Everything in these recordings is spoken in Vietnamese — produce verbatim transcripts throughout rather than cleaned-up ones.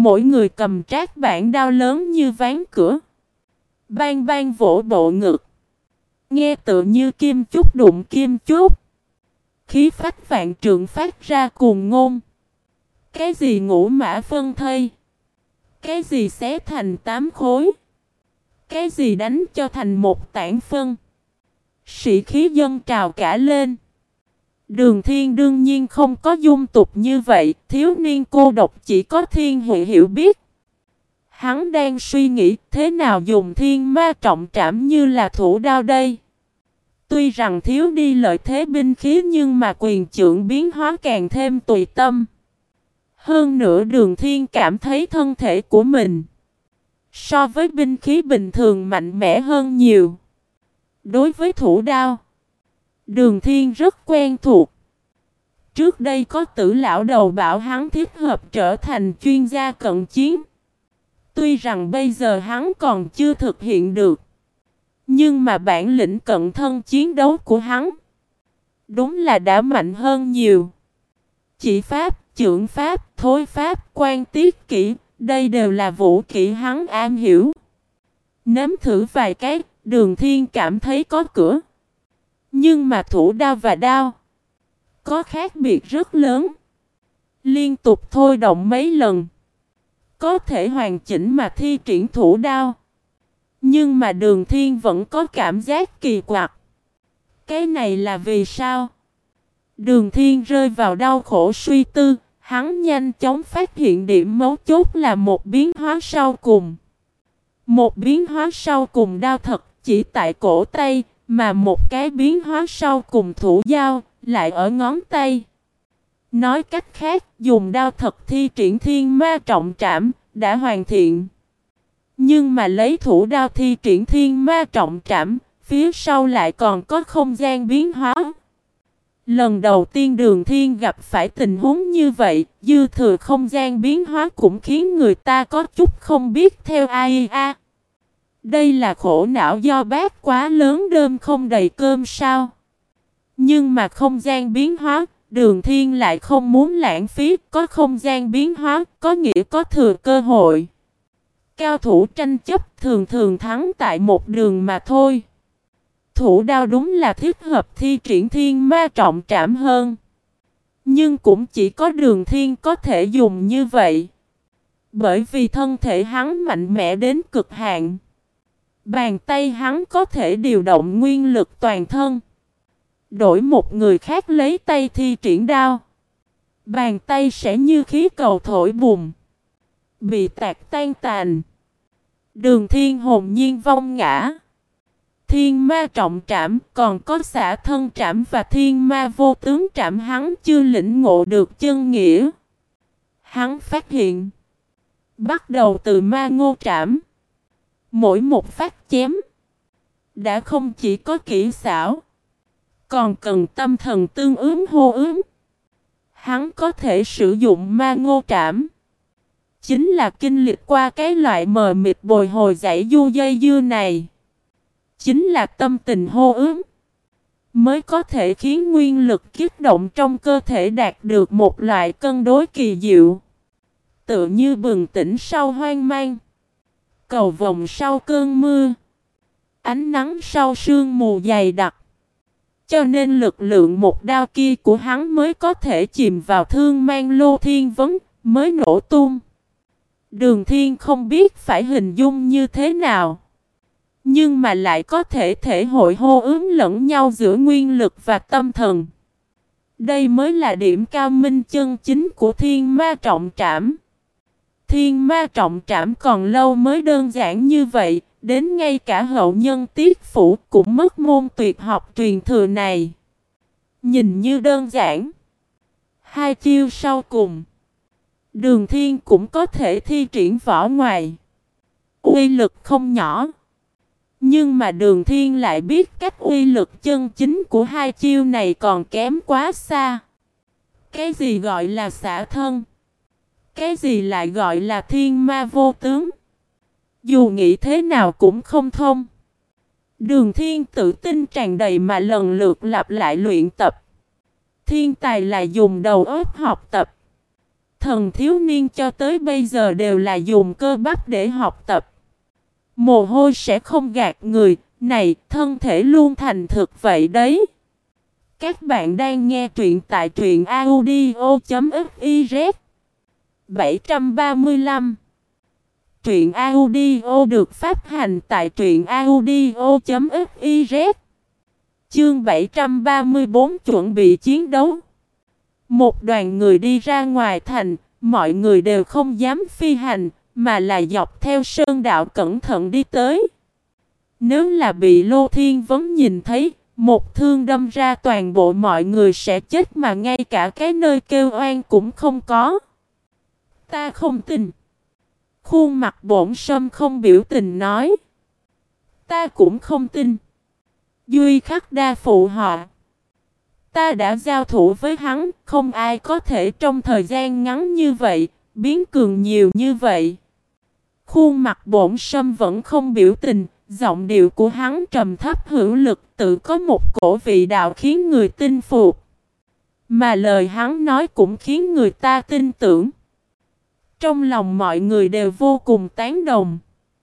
Mỗi người cầm trát bản đao lớn như ván cửa. Bang bang vỗ bộ ngực. Nghe tựa như kim chúc đụng kim chúc. Khí phách vạn trượng phát ra cuồng ngôn. Cái gì ngũ mã phân thây? Cái gì xé thành tám khối? Cái gì đánh cho thành một tảng phân? Sĩ khí dân trào cả lên. Đường Thiên đương nhiên không có dung tục như vậy. Thiếu niên cô độc chỉ có Thiên Huệ hiểu biết. Hắn đang suy nghĩ thế nào dùng thiên ma trọng trảm như là thủ đao đây. Tuy rằng thiếu đi lợi thế binh khí nhưng mà quyền trượng biến hóa càng thêm tùy tâm. Hơn nữa Đường Thiên cảm thấy thân thể của mình so với binh khí bình thường mạnh mẽ hơn nhiều. Đối với thủ đao, Đường Thiên rất quen thuộc. Trước đây có Tử lão đầu bảo hắn thích hợp trở thành chuyên gia cận chiến. Tuy rằng bây giờ hắn còn chưa thực hiện được, nhưng mà bản lĩnh cận thân chiến đấu của hắn đúng là đã mạnh hơn nhiều. Chỉ pháp, chưởng pháp, thối pháp, quan tiết kỹ, đây đều là vũ kỹ hắn am hiểu. Nếm thử vài cái, Đường Thiên cảm thấy có cửa. Nhưng mà thủ đao và đao có khác biệt rất lớn. Liên tục thôi động mấy lần có thể hoàn chỉnh mà thi triển thủ đao. Nhưng mà Đường Thiên vẫn có cảm giác kỳ quặc. Cái này là vì sao? Đường Thiên rơi vào đau khổ suy tư. Hắn nhanh chóng phát hiện điểm mấu chốt là một biến hóa sau cùng. Một biến hóa sau cùng đao thật chỉ tại cổ tay, mà một cái biến hóa sau cùng thủ dao lại ở ngón tay. Nói cách khác, dùng đao thật thi triển thiên ma trọng trảm đã hoàn thiện. Nhưng mà lấy thủ đao thi triển thiên ma trọng trảm, phía sau lại còn có không gian biến hóa. Lần đầu tiên Đường Thiên gặp phải tình huống như vậy, dư thừa không gian biến hóa cũng khiến người ta có chút không biết theo ai a. Đây là khổ não do bát quá lớn đơm không đầy cơm sao? Nhưng mà không gian biến hóa, Đường Thiên lại không muốn lãng phí, có không gian biến hóa, có nghĩa có thừa cơ hội. Cao thủ tranh chấp thường thường thắng tại một đường mà thôi. Thủ đao đúng là thích hợp thi triển thiên ma trọng trảm hơn. Nhưng cũng chỉ có Đường Thiên có thể dùng như vậy. Bởi vì thân thể hắn mạnh mẽ đến cực hạn. Bàn tay hắn có thể điều động nguyên lực toàn thân. Đổi một người khác lấy tay thi triển đao, bàn tay sẽ như khí cầu thổi bùng, bị tạc tan tành. Đường Thiên hồn nhiên vong ngã. Thiên ma trọng trảm, còn có xả thân trảm và thiên ma vô tướng trảm hắn chưa lĩnh ngộ được chân nghĩa. Hắn phát hiện, bắt đầu từ ma ngô trảm, mỗi một phát chém đã không chỉ có kỹ xảo, còn cần tâm thần tương ứng hô ứng. Hắn có thể sử dụng ma ngô trảm, chính là kinh lịch qua cái loại mờ mịt bồi hồi dãy du dây dưa này. Chính là tâm tình hô ứng, mới có thể khiến nguyên lực kích động trong cơ thể đạt được một loại cân đối kỳ diệu. Tựa như bừng tỉnh sau hoang mang, cầu vồng sau cơn mưa, ánh nắng sau sương mù dày đặc. Cho nên lực lượng một đao kia của hắn mới có thể chìm vào thương mang lô thiên vấn, mới nổ tung. Đường Thiên không biết phải hình dung như thế nào, nhưng mà lại có thể thể hội hô ứng lẫn nhau giữa nguyên lực và tâm thần. Đây mới là điểm cao minh chân chính của thiên ma trọng trảm. Thiên ma trọng trảm còn lâu mới đơn giản như vậy, đến ngay cả hậu nhân Tiết Phủ cũng mất môn tuyệt học truyền thừa này. Nhìn như đơn giản, hai chiêu sau cùng, Đường Thiên cũng có thể thi triển võ ngoài, uy lực không nhỏ. Nhưng mà Đường Thiên lại biết cách uy lực chân chính của hai chiêu này còn kém quá xa. Cái gì gọi là xả thân? Cái gì lại gọi là thiên ma vô tướng? Dù nghĩ thế nào cũng không thông. Đường Thiên tự tin tràn đầy mà lần lượt lặp lại luyện tập. Thiên tài là dùng đầu óc học tập. Thần thiếu niên cho tới bây giờ đều là dùng cơ bắp để học tập. Mồ hôi sẽ không gạt người, này, thân thể luôn thành thực vậy đấy. Các bạn đang nghe truyện tại truyện audio chấm fiz. bảy trăm ba mươi lăm. Truyện audio được phát hành tại truyện audio chấm fiz. Chương bảy trăm ba mươi bốn chuẩn bị chiến đấu. Một đoàn người đi ra ngoài thành, mọi người đều không dám phi hành, mà là dọc theo sơn đạo cẩn thận đi tới. Nếu là bị Lô Thiên Vấn nhìn thấy, một thương đâm ra toàn bộ mọi người sẽ chết mà ngay cả cái nơi kêu oan cũng không có. Ta không tin. Khuôn mặt Bổn Sâm không biểu tình nói. Ta cũng không tin. Duy Khắc Đa phụ họ. Ta đã giao thủ với hắn, không ai có thể trong thời gian ngắn như vậy, biến cường nhiều như vậy. Khuôn mặt Bổn Sâm vẫn không biểu tình, giọng điệu của hắn trầm thấp hữu lực, tự có một cổ vị đạo khiến người tin phục. Mà lời hắn nói cũng khiến người ta tin tưởng. Trong lòng mọi người đều vô cùng tán đồng.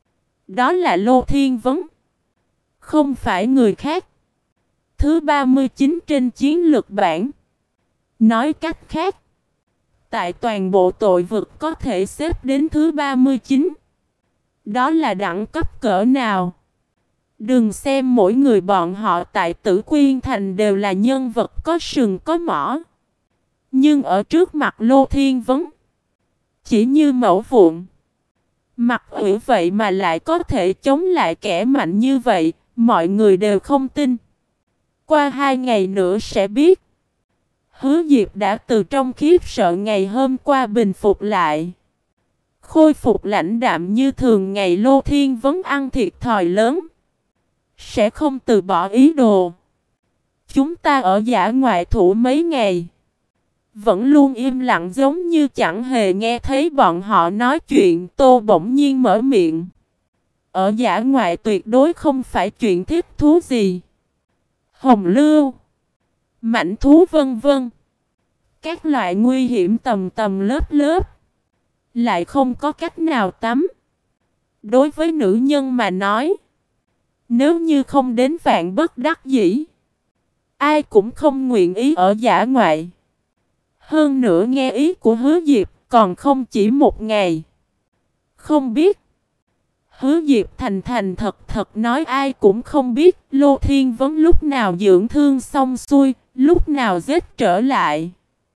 Đó là Lô Thiên Vấn, không phải người khác. Thứ ba mươi chín trên chiến lược bảng. Nói cách khác, tại toàn bộ tội vực có thể xếp đến thứ ba mươi chín. Đó là đẳng cấp cỡ nào? Đừng xem mỗi người bọn họ tại Tử Quyên Thành đều là nhân vật có sừng có mỏ. Nhưng ở trước mặt Lô Thiên Vấn, chỉ như mẩu vụn. Mặt ủy vậy mà lại có thể chống lại kẻ mạnh như vậy, mọi người đều không tin. Qua hai ngày nữa sẽ biết. Hứa Diệp đã từ trong khiếp sợ ngày hôm qua bình phục lại. Khôi phục lãnh đạm như thường ngày. Lô Thiên Vấn ăn thiệt thòi lớn, sẽ không từ bỏ ý đồ. Chúng ta ở dã ngoại thủ mấy ngày, vẫn luôn im lặng giống như chẳng hề nghe thấy bọn họ nói chuyện. Tô bỗng nhiên mở miệng. Ở dã ngoại tuyệt đối không phải chuyện thích thú gì. Hồng lưu, mãnh thú vân vân. Các loại nguy hiểm tầm tầm lớp lớp. Lại không có cách nào tắm. Đối với nữ nhân mà nói, nếu như không đến vạn bất đắc dĩ, ai cũng không nguyện ý ở dã ngoại. Hơn nữa nghe ý của Hứa Diệp còn không chỉ một ngày. Không biết. Hứa Diệp thành thành thật thật nói ai cũng không biết Lô Thiên Vấn lúc nào dưỡng thương xong xuôi, lúc nào giết trở lại.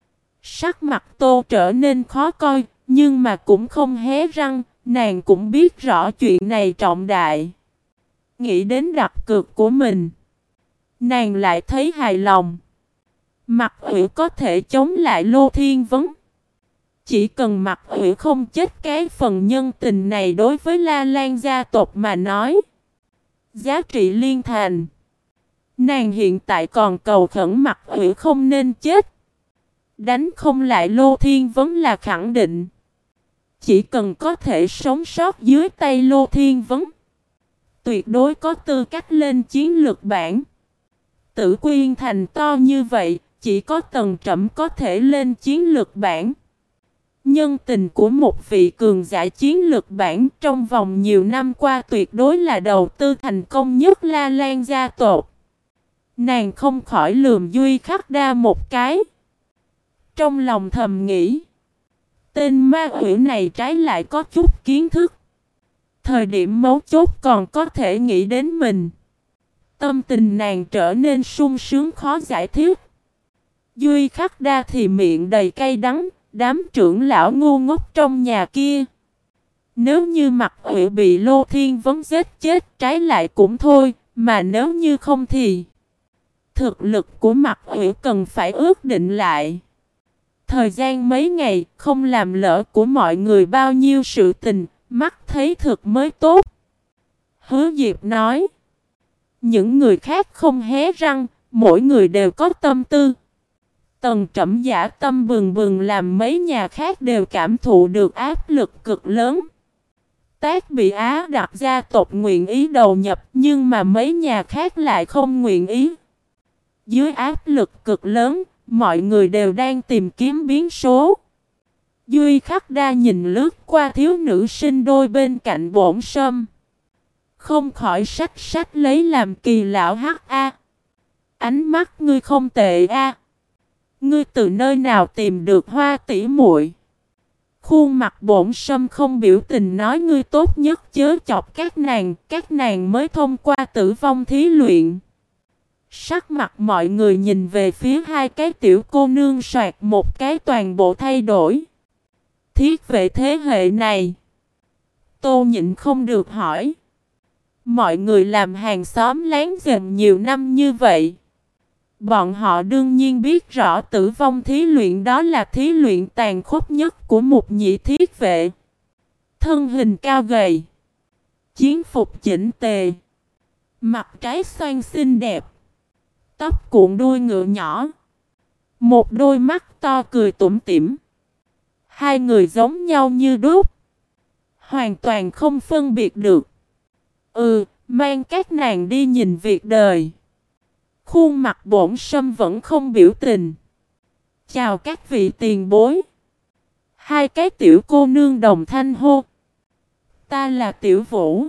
Sắc mặt Tô trở nên khó coi, nhưng mà cũng không hé răng, nàng cũng biết rõ chuyện này trọng đại. Nghĩ đến đặt cược của mình, nàng lại thấy hài lòng. Mặt Ủy có thể chống lại Lô Thiên Vấn. Chỉ cần Mặt Ủy không chết, cái phần nhân tình này đối với La Lan gia tộc mà nói, giá trị liên thành. Nàng hiện tại còn cầu khẩn Mặt Ủy không nên chết. Đánh không lại Lô Thiên Vấn là khẳng định. Chỉ cần có thể sống sót dưới tay Lô Thiên Vấn, tuyệt đối có tư cách lên chiến lược bảng. Tử Quyên Thành to như vậy, chỉ có Tần Trẩm có thể lên chiến lược bảng. Nhân tình của một vị cường giả chiến lược bảng trong vòng nhiều năm qua tuyệt đối là đầu tư thành công nhất La Lan gia tộc. Nàng không khỏi lườm Duy Khắc Đa một cái. Trong lòng thầm nghĩ, tên ma quỷ này trái lại có chút kiến thức. Thời điểm mấu chốt còn có thể nghĩ đến mình. Tâm tình nàng trở nên sung sướng khó giải thích. Duy Khắc Đa thì miệng đầy cay đắng. Đám trưởng lão ngu ngốc trong nhà kia, nếu như Mặt Ủy bị Lô Thiên Vấn giết chết trái lại cũng thôi, mà nếu như không thì thực lực của Mặt Ủy cần phải ước định lại. Thời gian mấy ngày không làm lỡ của mọi người bao nhiêu sự tình, mắt thấy thực mới tốt. Hứa Diệp nói. Những người khác không hé răng, mỗi người đều có tâm tư. Tần Trẩm giả tâm bừng bừng làm mấy nhà khác đều cảm thụ được áp lực cực lớn. Tác bị Á đặt gia tộc nguyện ý đầu nhập, nhưng mà mấy nhà khác lại không nguyện ý. Dưới áp lực cực lớn, mọi người đều đang tìm kiếm biến số. Duy Khắc Đa nhìn lướt qua thiếu nữ sinh đôi bên cạnh Bổn Sâm, không khỏi sách sách lấy làm kỳ lão hắc a. Ánh mắt ngươi không tệ a. Ngươi từ nơi nào tìm được Hoa tỷ muội? Khuôn mặt Bổn Sâm không biểu tình nói ngươi tốt nhất chớ chọc các nàng, các nàng mới thông qua tử vong thí luyện. Sắc mặt mọi người nhìn về phía hai cái tiểu cô nương soạt một cái toàn bộ thay đổi. Thiết vệ thế hệ này. Tô Nhịn không được hỏi. Mọi người làm hàng xóm láng giềng nhiều năm như vậy. Bọn họ đương nhiên biết rõ tử vong thí luyện đó là thí luyện tàn khốc nhất của một nhị thiết vệ. Thân hình cao gầy. Chiến phục chỉnh tề. Mặt trái xoan xinh đẹp. Tóc cuộn đuôi ngựa nhỏ. Một đôi mắt to cười tủm tỉm. Hai người giống nhau như đúc. Hoàn toàn không phân biệt được. Ừ, mang các nàng đi nhìn việc đời. Khuôn mặt Bổn Sâm vẫn không biểu tình. Chào các vị tiền bối. Hai cái tiểu cô nương đồng thanh hô. Ta là Tiểu Vũ.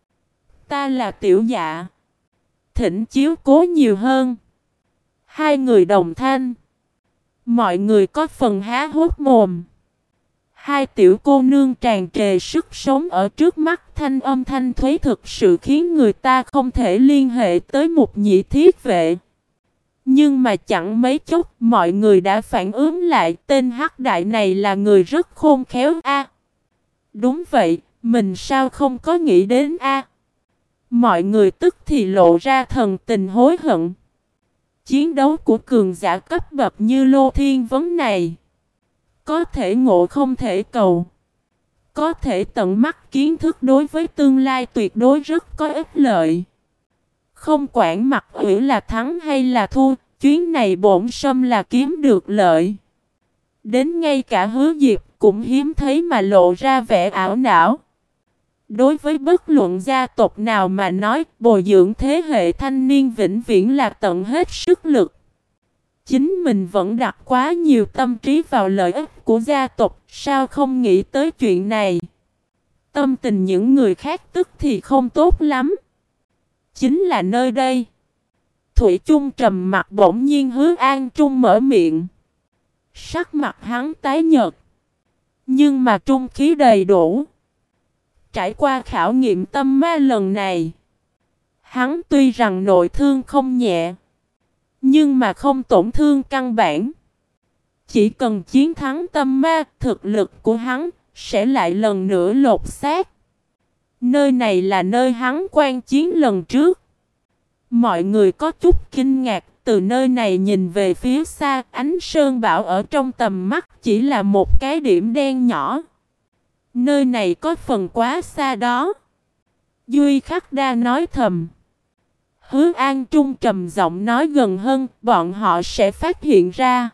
Ta là Tiểu Dạ. Thỉnh chiếu cố nhiều hơn. Hai người đồng thanh. Mọi người có phần há hốt mồm. Hai tiểu cô nương tràn trề sức sống ở trước mắt, thanh âm thanh thuế thực sự khiến người ta không thể liên hệ tới một nhị thiết vệ. Nhưng mà chẳng mấy chốc mọi người đã phản ứng lại, tên hắc đại này là người rất khôn khéo a. Đúng vậy, mình sao không có nghĩ đến a. Mọi người tức thì lộ ra thần tình hối hận. Chiến đấu của cường giả cấp bậc như Lô Thiên Vấn này, có thể ngộ không thể cầu. Có thể tận mắt kiến thức đối với tương lai tuyệt đối rất có ích lợi. Không quản mặt ủy là thắng hay là thua, chuyến này Bổn Sâm là kiếm được lợi. Đến ngay cả Hứa Diệp cũng hiếm thấy mà lộ ra vẻ ảo não. Đối với bất luận gia tộc nào mà nói, bồi dưỡng thế hệ thanh niên vĩnh viễn là tận hết sức lực. Chính mình vẫn đặt quá nhiều tâm trí vào lợi ích của gia tộc, sao không nghĩ tới chuyện này. Tâm tình những người khác tức thì không tốt lắm. Chính là nơi đây. Thủy chung trầm mặt bỗng nhiên Hứa An Trung mở miệng. Sắc mặt hắn tái nhợt. Nhưng mà trung khí đầy đủ. Trải qua khảo nghiệm tâm ma lần này, hắn tuy rằng nội thương không nhẹ, nhưng mà không tổn thương căn bản. Chỉ cần chiến thắng tâm ma, thực lực của hắn sẽ lại lần nữa lột xác. Nơi này là nơi hắn quan chiến lần trước. Mọi người có chút kinh ngạc, từ nơi này nhìn về phía xa, ánh sơn bảo ở trong tầm mắt chỉ là một cái điểm đen nhỏ. Nơi này có phần quá xa đó. Duy Khắc Đa nói thầm. Hứa An Trung trầm giọng nói gần hơn, bọn họ sẽ phát hiện ra.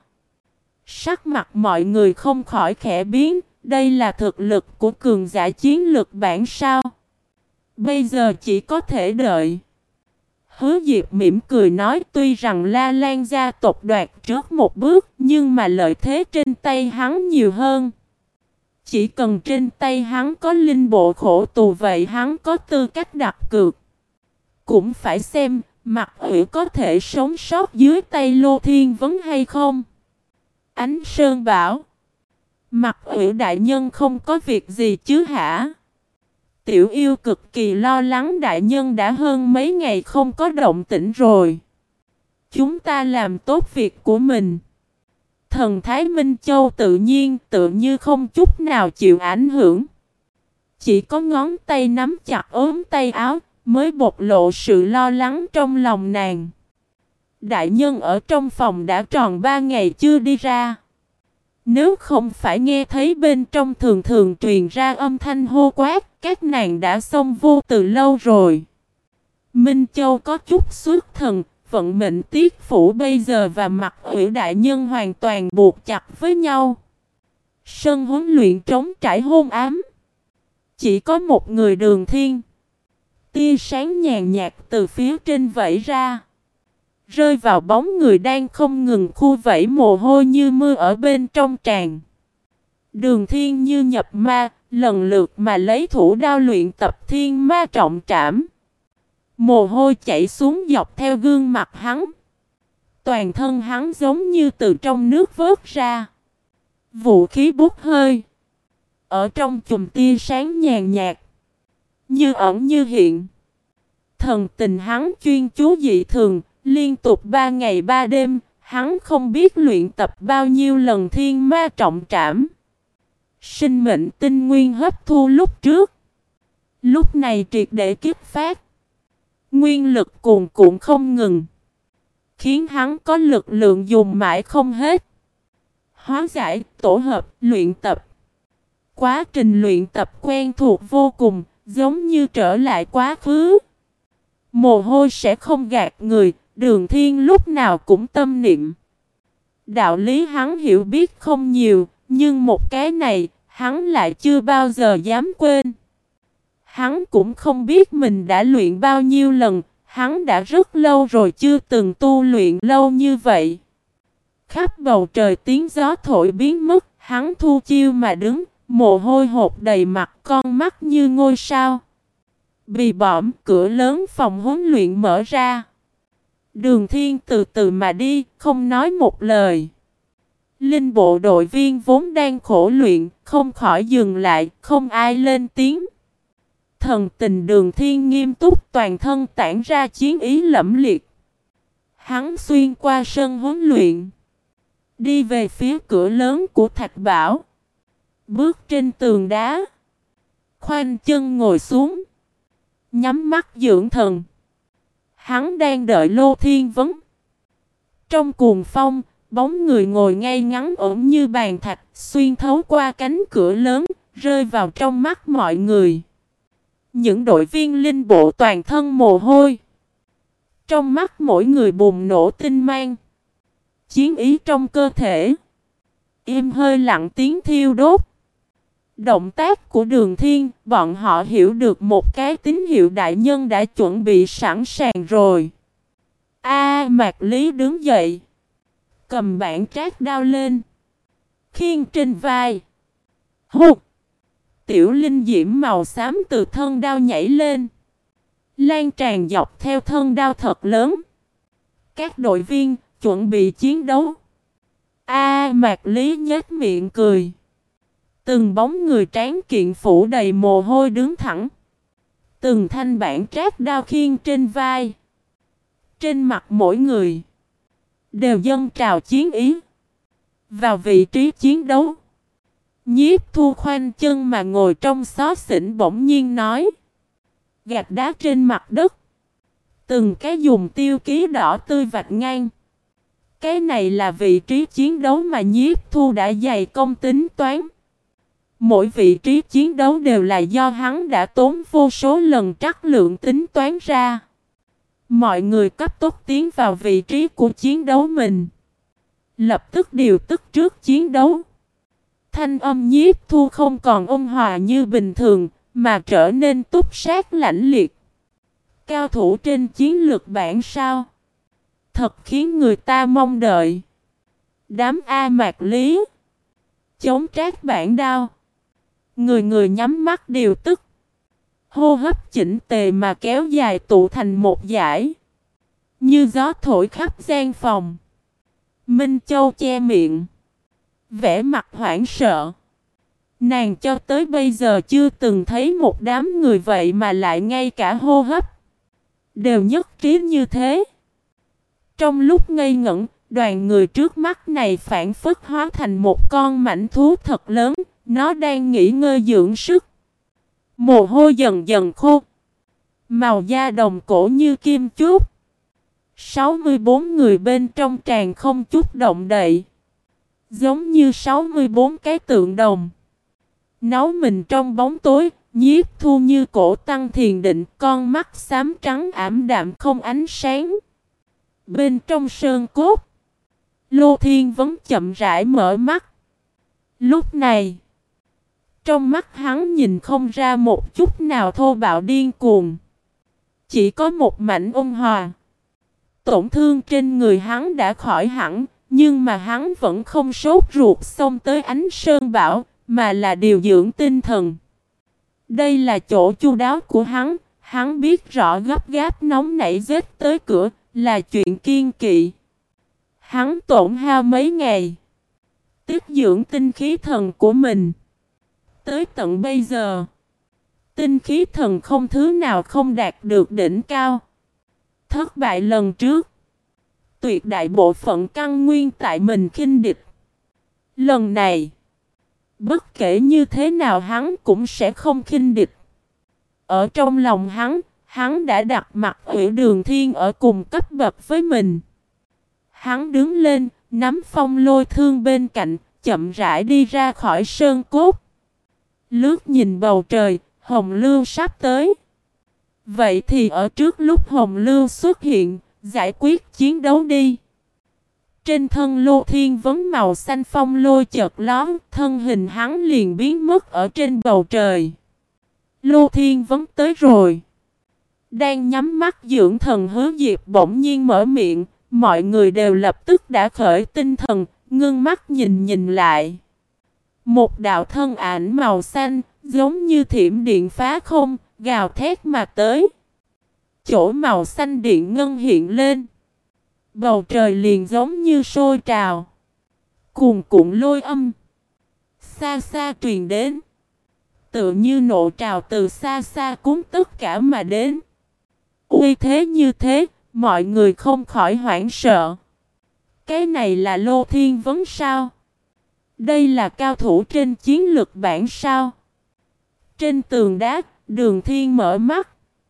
Sắc mặt mọi người không khỏi khẽ biến, đây là thực lực của cường giả chiến lực bản sao. Bây giờ chỉ có thể đợi. Hứa Diệp mỉm cười nói tuy rằng La Lan gia tộc đoạt trước một bước, nhưng mà lợi thế trên tay hắn nhiều hơn. Chỉ cần trên tay hắn có linh bộ khổ tù vậy hắn có tư cách đặt cược. Cũng phải xem Mặt Ủy có thể sống sót dưới tay Lô Thiên Vấn hay không. Ánh Sơn bảo. Mặt Ủy đại nhân không có việc gì chứ hả? Tiểu yêu cực kỳ lo lắng đại nhân đã hơn mấy ngày không có động tĩnh rồi. Chúng ta làm tốt việc của mình. Thần Thái Minh Châu tự nhiên tự như không chút nào chịu ảnh hưởng. Chỉ có ngón tay nắm chặt ốm tay áo mới bộc lộ sự lo lắng trong lòng nàng. Đại nhân ở trong phòng đã tròn ba ngày chưa đi ra. Nếu không phải nghe thấy bên trong thường thường truyền ra âm thanh hô quát, các nàng đã xông vô từ lâu rồi. Minh Châu có chút xuất thần, vận mệnh tiết phủ bây giờ và Mặt Ủy đại nhân hoàn toàn buộc chặt với nhau. Sân huấn luyện trống trải hôn ám. Chỉ có một người Đường Thiên. Tia sáng nhàn nhạt từ phía trên vẫy ra. Rơi vào bóng người đang không ngừng khu vẫy mồ hôi như mưa ở bên trong tràn. Đường Thiên như nhập ma, lần lượt mà lấy thủ đao luyện tập thiên ma trọng trảm. Mồ hôi chảy xuống dọc theo gương mặt hắn. Toàn thân hắn giống như từ trong nước vớt ra. Vũ khí bút hơi. Ở trong chùm tia sáng nhàn nhạt. Như ẩn như hiện. Thần tình hắn chuyên chú dị thường. Liên tục ba ngày ba đêm. Hắn không biết luyện tập bao nhiêu lần thiên ma trọng trảm. Sinh mệnh tinh nguyên hấp thu lúc trước. Lúc này triệt để kích phát. Nguyên lực cuồn cuộn không ngừng. Khiến hắn có lực lượng dùng mãi không hết. Hóa giải, tổ hợp, luyện tập. Quá trình luyện tập quen thuộc vô cùng, giống như trở lại quá khứ. Mồ hôi sẽ không gạt người, Đường Thiên lúc nào cũng tâm niệm. Đạo lý hắn hiểu biết không nhiều, nhưng một cái này, hắn lại chưa bao giờ dám quên. Hắn cũng không biết mình đã luyện bao nhiêu lần, hắn đã rất lâu rồi chưa từng tu luyện lâu như vậy. Khắp bầu trời tiếng gió thổi biến mất, hắn thu chiêu mà đứng, mồ hôi hột đầy mặt, con mắt như ngôi sao. Bì bõm, cửa lớn phòng huấn luyện mở ra. Đường Thiên từ từ mà đi, không nói một lời. Linh bộ đội viên vốn đang khổ luyện, không khỏi dừng lại, không ai lên tiếng. Thần tình Đường Thiên nghiêm túc, toàn thân tản ra chiến ý lẫm liệt. Hắn xuyên qua sân huấn luyện, đi về phía cửa lớn của Thạch Bảo. Bước trên tường đá, khoanh chân ngồi xuống, nhắm mắt dưỡng thần. Hắn đang đợi Lô Thiên Vấn. Trong cuồng phong, bóng người ngồi ngay ngắn ổn như bàn thạch, xuyên thấu qua cánh cửa lớn, rơi vào trong mắt mọi người. Những đội viên linh bộ toàn thân mồ hôi. Trong mắt mỗi người bùng nổ tinh mang. Chiến ý trong cơ thể. Im hơi lặng tiếng thiêu đốt. Động tác của Đường Thiên, bọn họ hiểu được một cái tín hiệu đại nhân đã chuẩn bị sẵn sàng rồi. A Mạc Lý đứng dậy. Cầm bản trát đao lên. Khiêng trên vai. Hụt. Tiểu linh diễm màu xám từ thân đao nhảy lên. Lan tràn dọc theo thân đao thật lớn. Các đội viên chuẩn bị chiến đấu. A Mạc Lý nhếch miệng cười. Từng bóng người tráng kiện phủ đầy mồ hôi đứng thẳng. Từng thanh bản trát đao khiêng trên vai. Trên mặt mỗi người đều dâng trào chiến ý. Vào vị trí chiến đấu. Nhiếp Thu khoanh chân mà ngồi trong xó xỉnh bỗng nhiên nói. Gạch đá trên mặt đất. Từng cái dùng tiêu ký đỏ tươi vạch ngang. Cái này là vị trí chiến đấu mà Nhiếp Thu đã dày công tính toán. Mỗi vị trí chiến đấu đều là do hắn đã tốn vô số lần trắc lượng tính toán ra. Mọi người cấp tốc tiến vào vị trí của chiến đấu mình. Lập tức điều tức trước chiến đấu. Thanh âm Nhiếp Thu không còn ôn hòa như bình thường, mà trở nên túc sát lãnh liệt. Cao thủ trên chiến lược bản sao. Thật khiến người ta mong đợi. Đám A Mạc Lý. Chống trát bản đao. Người người nhắm mắt điều tức. Hô hấp chỉnh tề mà kéo dài tụ thành một dải. Như gió thổi khắp gian phòng. Minh Châu che miệng. Vẻ mặt hoảng sợ. Nàng cho tới bây giờ chưa từng thấy một đám người vậy mà lại ngay cả hô hấp đều nhất trí như thế. Trong lúc ngây ngẩn, đoàn người trước mắt này phản phất hóa thành một con mãnh thú thật lớn. Nó đang nghỉ ngơi dưỡng sức. Mồ hôi dần dần khô. Màu da đồng cổ như kim chúc. sáu mươi bốn người bên trong tràn không chút động đậy. Giống như sáu mươi bốn cái tượng đồng. Nấu mình trong bóng tối. Nhiếp Thu như cổ tăng thiền định. Con mắt xám trắng ảm đạm không ánh sáng. Bên trong sơn cốt, Lô Thiên Vấn chậm rãi mở mắt. Lúc này, trong mắt hắn nhìn không ra một chút nào thô bạo điên cuồng. Chỉ có một mảnh ôn hòa. Tổn thương trên người hắn đã khỏi hẳn, nhưng mà hắn vẫn không sốt ruột xông tới ánh sơn bảo, mà là điều dưỡng tinh thần. Đây là chỗ chu đáo của hắn, hắn biết rõ gấp gáp nóng nảy giết tới cửa là chuyện kiêng kỵ. Hắn tổn hao mấy ngày, tích dưỡng tinh khí thần của mình. Tới tận bây giờ, tinh khí thần không thứ nào không đạt được đỉnh cao. Thất bại lần trước, tuyệt đại bộ phận căn nguyên tại mình khinh địch. Lần này, bất kể như thế nào hắn cũng sẽ không khinh địch. Ở trong lòng hắn, hắn đã đặt mặt Hủy Đường Thiên ở cùng cấp bậc với mình. Hắn đứng lên, nắm phong lôi thương bên cạnh, chậm rãi đi ra khỏi sơn cốt. Lướt nhìn bầu trời, Hồng Lưu sắp tới. Vậy thì ở trước lúc Hồng Lưu xuất hiện, giải quyết chiến đấu đi. Trên thân Lô Thiên Vấn màu xanh phong lôi chợt lóe, thân hình hắn liền biến mất ở trên bầu trời. Lô Thiên Vấn tới rồi. Đang nhắm mắt dưỡng thần Hứa Diệp bỗng nhiên mở miệng, mọi người đều lập tức đã khởi tinh thần, ngưng mắt nhìn nhìn lại. Một đạo thân ảnh màu xanh, giống như thiểm điện phá không, gào thét mà tới. Chỗ màu xanh điện ngân hiện lên. Bầu trời liền giống như sôi trào. Cuồn cuộn lôi âm. Xa xa truyền đến. Tựa như nộ trào từ xa xa cuốn tất cả mà đến. Uy thế như thế, mọi người không khỏi hoảng sợ. Cái này là Lô Thiên Vấn sao? Đây là cao thủ trên chiến lược bản sao? Trên tường đá, Đường Thiên mở mắt.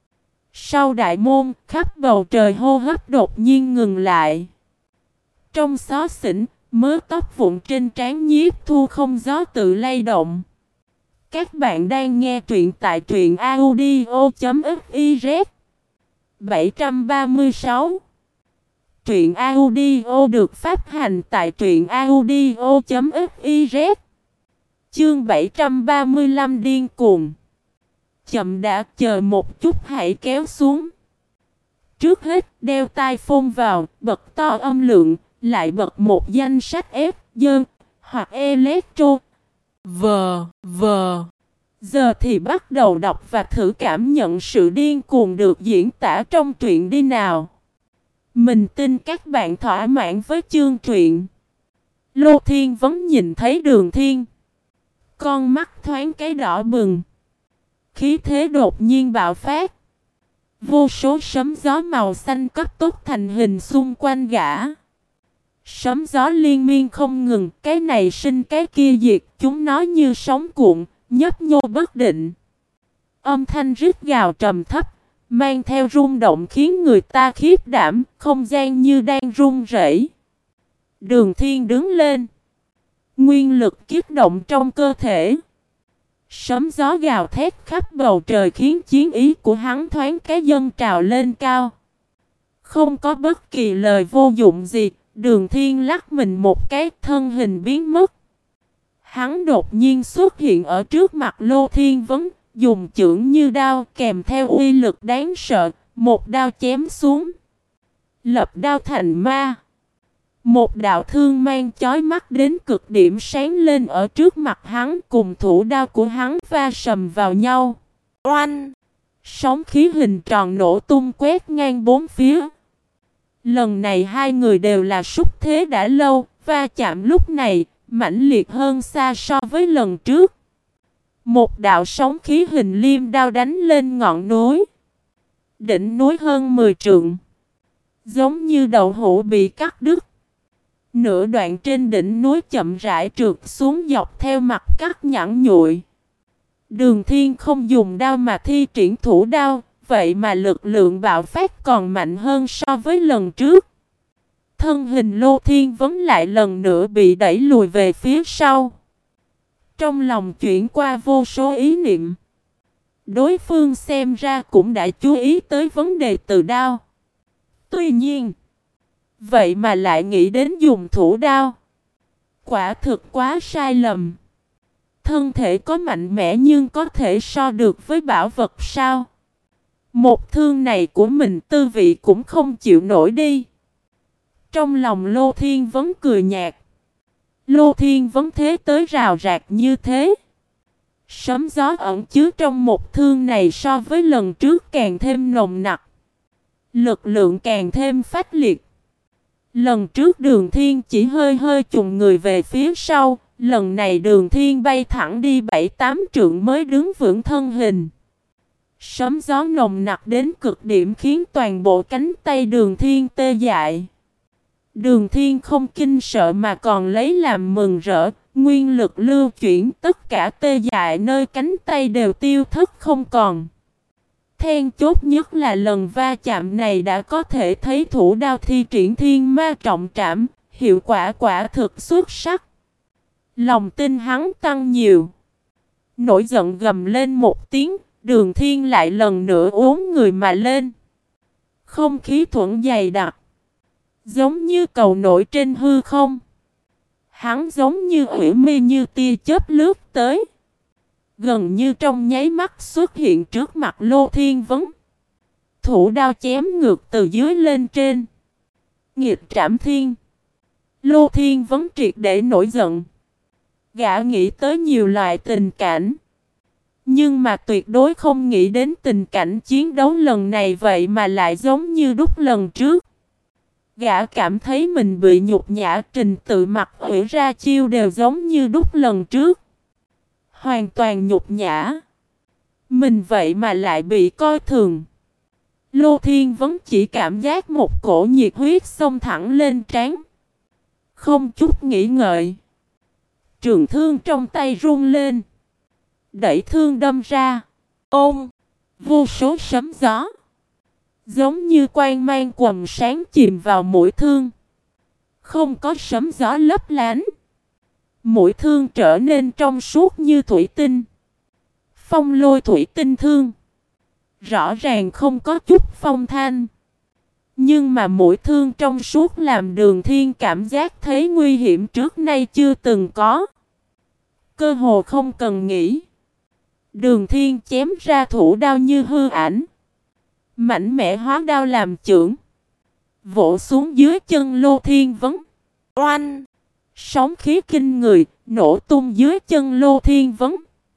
Sau đại môn, khắp bầu trời hô hấp đột nhiên ngừng lại. Trong xó xỉnh, mớ tóc vụn trên trán Nhiếp Thu không gió tự lay động. Các bạn đang nghe truyện tại truyện audio.fiz. bảy trăm ba mươi sáu. Truyện audio được phát hành tại truyện audio.fiz. Chương bảy trăm ba mươi lăm điên cuồng. Chậm đã, chờ một chút hãy kéo xuống. Trước hết đeo tai phone vào, bật to âm lượng, lại bật một danh sách ép, dơn, hoặc electro. Vờ, vờ. Giờ thì bắt đầu đọc và thử cảm nhận sự điên cuồng được diễn tả trong truyện đi nào. Mình tin các bạn thỏa mãn với chương truyện. Lô Thiên Vấn nhìn thấy Đường Thiên. Con mắt thoáng cái đỏ bừng. Khí thế đột nhiên bạo phát. Vô số sấm gió màu xanh cấp tốc thành hình xung quanh gã. Sấm gió liên miên không ngừng, cái này sinh cái kia diệt, chúng nó như sóng cuộn, nhấp nhô bất định. Âm thanh rít gào trầm thấp, mang theo rung động khiến người ta khiếp đảm, không gian như đang rung rẩy. Đường Thiên đứng lên. Nguyên lực kích động trong cơ thể. Sấm gió gào thét khắp bầu trời khiến chiến ý của hắn thoáng cái dâng trào lên cao. Không có bất kỳ lời vô dụng gì, Đường Thiên lắc mình một cái, thân hình biến mất. Hắn đột nhiên xuất hiện ở trước mặt Lô Thiên Vấn, dùng chưởng như đao kèm theo uy lực đáng sợ, một đao chém xuống. Lập đao thành ma. Một đạo thương mang chói mắt đến cực điểm sáng lên ở trước mặt hắn, cùng thủ đao của hắn va sầm vào nhau. Oanh! Sóng khí hình tròn nổ tung quét ngang bốn phía. Lần này hai người đều là súc thế đã lâu, va chạm lúc này mãnh liệt hơn xa so với lần trước. Một đạo sóng khí hình liêm đao đánh lên ngọn núi. Đỉnh núi hơn mười trượng. Giống như đậu hũ bị cắt đứt. Nửa đoạn trên đỉnh núi chậm rãi trượt xuống dọc theo mặt cắt nhẵn nhụi. Đường Thiên không dùng đao mà thi triển thủ đao, vậy mà lực lượng bạo phát còn mạnh hơn so với lần trước. Thân hình Lô Thiên Vấn lại lần nữa bị đẩy lùi về phía sau. Trong lòng chuyển qua vô số ý niệm. Đối phương xem ra cũng đã chú ý tới vấn đề từ đao. Tuy nhiên, vậy mà lại nghĩ đến dùng thủ đao. Quả thực quá sai lầm. Thân thể có mạnh mẽ nhưng có thể so được với bảo vật sao? Một thương này của mình tư vị cũng không chịu nổi đi. Trong lòng Lô Thiên Vấn cười nhạt. Lô Thiên Vấn thế tới rào rạc như thế. Sấm gió ẩn chứa trong một thương này so với lần trước càng thêm nồng nặc. Lực lượng càng thêm phách liệt. Lần trước Đường Thiên chỉ hơi hơi chùng người về phía sau. Lần này Đường Thiên bay thẳng đi bảy tám trượng mới đứng vững thân hình. Sấm gió nồng nặc đến cực điểm khiến toàn bộ cánh tay Đường Thiên tê dại. Đường Thiên không kinh sợ mà còn lấy làm mừng rỡ. Nguyên lực lưu chuyển, tất cả tê dại nơi cánh tay đều tiêu thất không còn. Then chốt nhất là lần va chạm này đã có thể thấy thủ đao thi triển thiên ma trọng trảm, hiệu quả quả thực xuất sắc. Lòng tin hắn tăng nhiều. Nổi giận gầm lên một tiếng, Đường Thiên lại lần nữa uốn người mà lên. Không khí thuận dày đặc, giống như cầu nổi trên hư không. Hắn giống như ủy mi như tia chớp lướt tới. Gần như trong nháy mắt xuất hiện trước mặt Lô Thiên Vấn. Thủ đao chém ngược từ dưới lên trên. Nghịch trảm thiên. Lô Thiên Vấn triệt để nổi giận. Gã nghĩ tới nhiều loại tình cảnh. Nhưng mà tuyệt đối không nghĩ đến tình cảnh chiến đấu lần này vậy mà lại giống như đúc lần trước. Gã cảm thấy mình bị nhục nhã, trình tự mặt ủy ra chiêu đều giống như đúc lần trước. Hoàn toàn nhục nhã. Mình vậy mà lại bị coi thường. Lô Thiên Vấn chỉ cảm giác một cổ nhiệt huyết xông thẳng lên trán. Không chút nghĩ ngợi. Trường thương trong tay run lên. Đẩy thương đâm ra. Ôm. Vô số sấm gió. Giống như quang mang quầng sáng chìm vào mũi thương. Không có sấm gió lấp lánh. Mũi thương trở nên trong suốt như thủy tinh. Phong lôi thủy tinh thương. Rõ ràng không có chút phong thanh. Nhưng mà mũi thương trong suốt làm Đường Thiên cảm giác thấy nguy hiểm trước nay chưa từng có. Cơ hồ không cần nghĩ. Đường Thiên chém ra thủ đao như hư ảnh. Mạnh mẽ hóa đao làm chưởng. Vỗ xuống dưới chân Lô Thiên Vấn. Oanh! Sóng khí kinh người, nổ tung dưới chân Lô Thiên Vấn.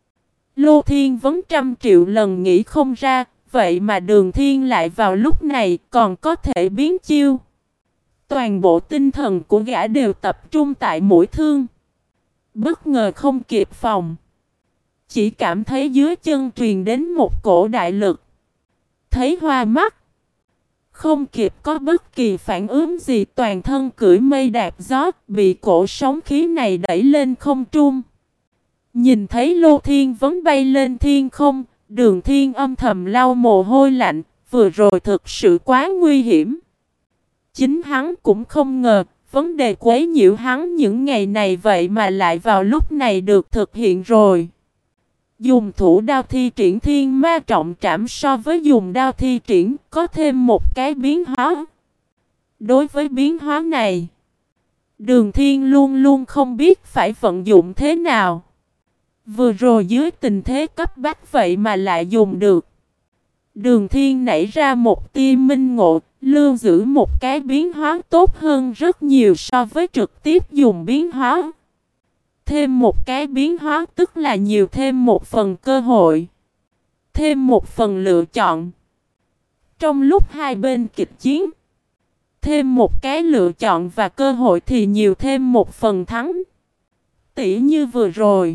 Lô Thiên Vấn trăm triệu lần nghĩ không ra, vậy mà Đường Thiên lại vào lúc này còn có thể biến chiêu. Toàn bộ tinh thần của gã đều tập trung tại mũi thương. Bất ngờ không kịp phòng. Chỉ cảm thấy dưới chân truyền đến một cổ đại lực. Thấy hoa mắt. Không kịp có bất kỳ phản ứng gì, toàn thân cưỡi mây đạp gió, bị cổ sóng khí này đẩy lên không trung. Nhìn thấy Lô Thiên Vấn bay lên thiên không, Đường Thiên âm thầm lau mồ hôi lạnh, vừa rồi thực sự quá nguy hiểm. Chính hắn cũng không ngờ, vấn đề quấy nhiễu hắn những ngày này vậy mà lại vào lúc này được thực hiện rồi. Dùng thủ đao thi triển thiên ma trọng trảm so với dùng đao thi triển có thêm một cái biến hóa. Đối với biến hóa này, Đường Thiên luôn luôn không biết phải vận dụng thế nào. Vừa rồi dưới tình thế cấp bách vậy mà lại dùng được. Đường Thiên nảy ra một tia minh ngộ, lưu giữ một cái biến hóa tốt hơn rất nhiều so với trực tiếp dùng biến hóa. Thêm một cái biến hóa tức là nhiều thêm một phần cơ hội. Thêm một phần lựa chọn. Trong lúc hai bên kịch chiến, thêm một cái lựa chọn và cơ hội thì nhiều thêm một phần thắng. Tỉ như vừa rồi,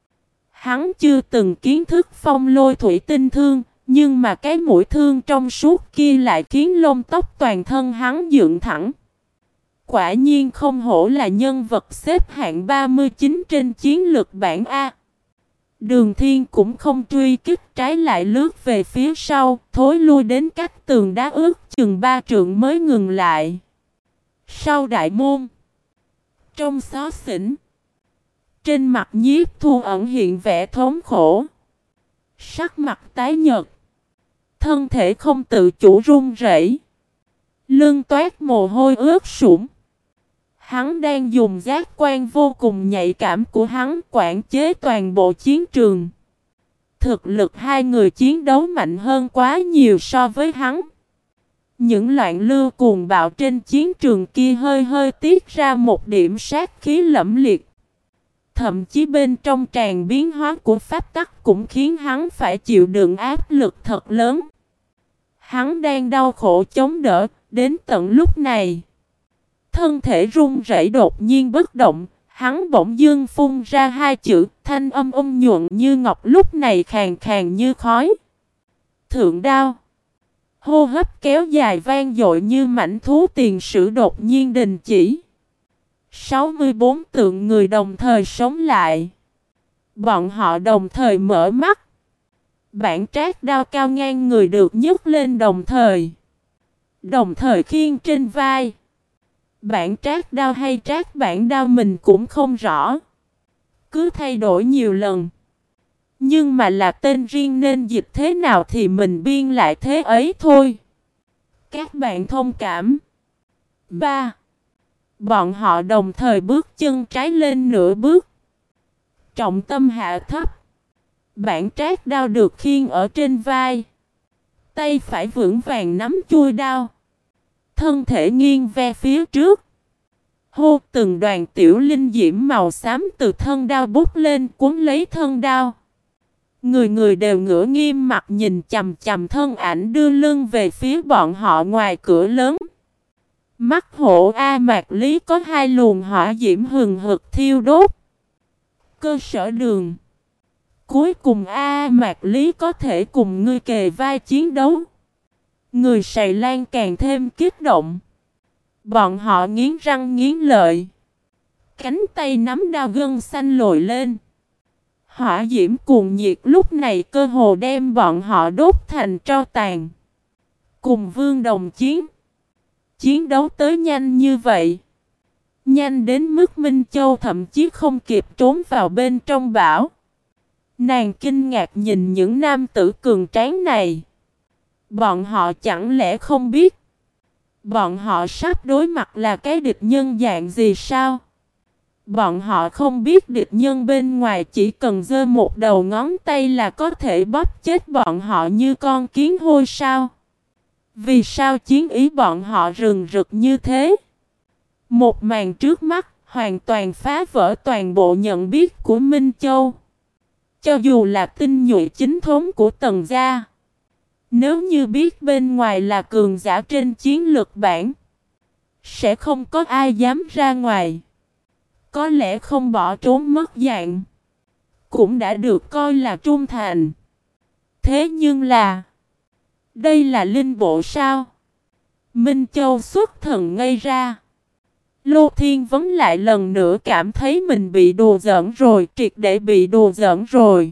hắn chưa từng kiến thức phong lôi thủy tinh thương, nhưng mà cái mũi thương trong suốt kia lại khiến lông tóc toàn thân hắn dựng thẳng. Quả nhiên không hổ là nhân vật xếp hạng ba mươi chín trên chiến lược bảng A. Đường Thiên cũng không truy kích, trái lại lướt về phía sau, thối lui đến cách tường đá ước chừng ba trượng mới ngừng lại. Sau đại môn, trong xó xỉnh, trên mặt Nhiếp Thu ẩn hiện vẻ thống khổ. Sắc mặt tái nhợt, thân thể không tự chủ run rẩy, lưng toát mồ hôi ướt sũng. Hắn đang dùng giác quan vô cùng nhạy cảm của hắn quản chế toàn bộ chiến trường. Thực lực hai người chiến đấu mạnh hơn quá nhiều so với hắn. Những loạn lưu cuồng bạo trên chiến trường kia hơi hơi tiết ra một điểm sát khí lẫm liệt. thậm chí bên trong tràn biến hóa của pháp tắc cũng khiến hắn phải chịu đựng áp lực thật lớn. Hắn đang đau khổ chống đỡ, đến tận lúc này. Thân thể run rẩy đột nhiên bất động, hắn bỗng dưng phun ra hai chữ, thanh âm ôn nhuận như ngọc lúc này khàn khàn như khói. Thượng đao. Hô hấp kéo dài vang dội như mãnh thú tiền sử đột nhiên đình chỉ. sáu mươi bốn tượng người đồng thời sống lại. Bọn họ đồng thời mở mắt. Bản trác đao cao ngang người được nhấc lên đồng thời. Đồng thời khiêng trên vai. Bản trác đao hay trác bản đao mình cũng không rõ. Cứ thay đổi nhiều lần. Nhưng mà là tên riêng nên dịch thế nào thì mình biên lại thế ấy thôi. Các bạn thông cảm. ba. Bọn họ đồng thời bước chân trái lên nửa bước. Trọng tâm hạ thấp. Bản trác đao được khiêng ở trên vai. Tay phải vững vàng nắm chuôi đao. Thân thể nghiêng ve phía trước. Hô, từng đoàn tiểu linh diễm màu xám từ thân đao bút lên cuốn lấy thân đao. Người người đều ngửa nghiêm mặt nhìn chằm chằm thân ảnh đưa lưng về phía bọn họ ngoài cửa lớn. Mắt hổ A Mạc Lý có hai luồng hỏa diễm hừng hực thiêu đốt. Cơ sở đường. Cuối cùng A Mạc Lý có thể cùng ngươi kề vai chiến đấu. Người Sài Lan càng thêm kích động. Bọn họ nghiến răng nghiến lợi. Cánh tay nắm đao gân xanh lồi lên. Hỏa diễm cuồng nhiệt lúc này cơ hồ đem bọn họ đốt thành tro tàn. Cùng Vương đồng chiến. Chiến đấu tới nhanh như vậy. Nhanh đến mức Minh Châu thậm chí không kịp trốn vào bên trong bão. Nàng kinh ngạc nhìn những nam tử cường tráng này. Bọn họ chẳng lẽ không biết. Bọn họ sắp đối mặt là cái địch nhân dạng gì sao? Bọn họ không biết địch nhân bên ngoài chỉ cần giơ một đầu ngón tay là có thể bóp chết bọn họ như con kiến hôi sao? Vì sao chiến ý bọn họ rừng rực như thế? Một màn trước mắt hoàn toàn phá vỡ toàn bộ nhận biết của Minh Châu. Cho dù là tinh nhuệ chính thống của Tần gia. Nếu như biết bên ngoài là cường giả trên chiến lược bảng, sẽ không có ai dám ra ngoài. Có lẽ không bỏ trốn mất dạng, cũng đã được coi là trung thành. Thế nhưng là, đây là linh bộ sao? Minh Châu xuất thần ngây ra. Lô Thiên Vấn lại lần nữa cảm thấy mình bị đùa giỡn rồi, triệt để bị đùa giỡn rồi.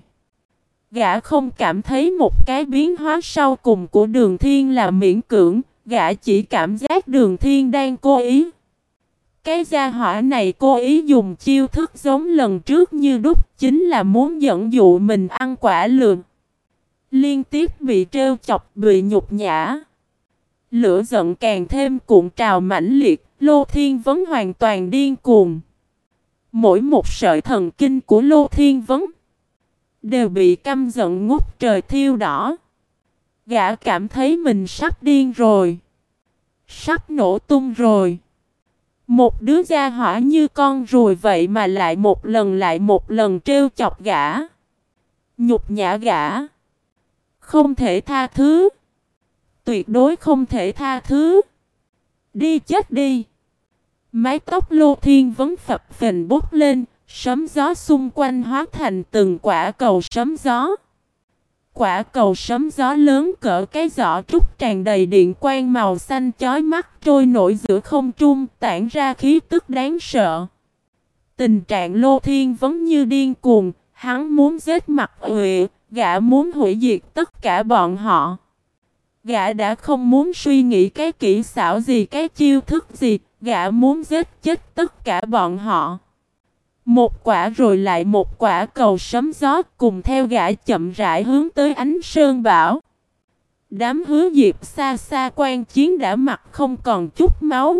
Gã không cảm thấy một cái biến hóa sau cùng của Đường Thiên là miễn cưỡng, gã chỉ cảm giác Đường Thiên đang cố ý. Cái gia hỏa này cố ý dùng chiêu thức giống lần trước như đúc, chính là muốn dẫn dụ mình ăn quả lường. Liên tiếp bị trêu chọc, bị nhục nhã. Lửa giận càng thêm cuộn trào mãnh liệt, Lô Thiên Vấn hoàn toàn điên cuồng. Mỗi một sợi thần kinh của Lô Thiên Vấn đều bị căm giận ngút trời thiêu đỏ. Gã cảm thấy mình sắp điên rồi. Sắp nổ tung rồi. Một đứa gia hỏa như con ruồi vậy mà lại một lần lại một lần trêu chọc gã. Nhục nhã gã. Không thể tha thứ. Tuyệt đối không thể tha thứ. Đi chết đi. Mái tóc Lô Thiên Vấn phập phình bút lên. Sấm gió xung quanh hóa thành từng quả cầu sấm gió. Quả cầu sấm gió lớn cỡ cái giỏ trúc tràn đầy điện quang màu xanh chói mắt trôi nổi giữa không trung, tản ra khí tức đáng sợ. Tình trạng Lô Thiên Vấn như điên cuồng, hắn muốn giết Mặc Uy, gã muốn hủy diệt tất cả bọn họ. Gã đã không muốn suy nghĩ cái kỹ xảo gì, cái chiêu thức gì, gã muốn giết chết tất cả bọn họ. Một quả rồi lại một quả cầu sấm gió cùng theo gã chậm rãi hướng tới ánh sơn bão. Đám Hứa Diệp xa xa quan chiến đã mặt không còn chút máu.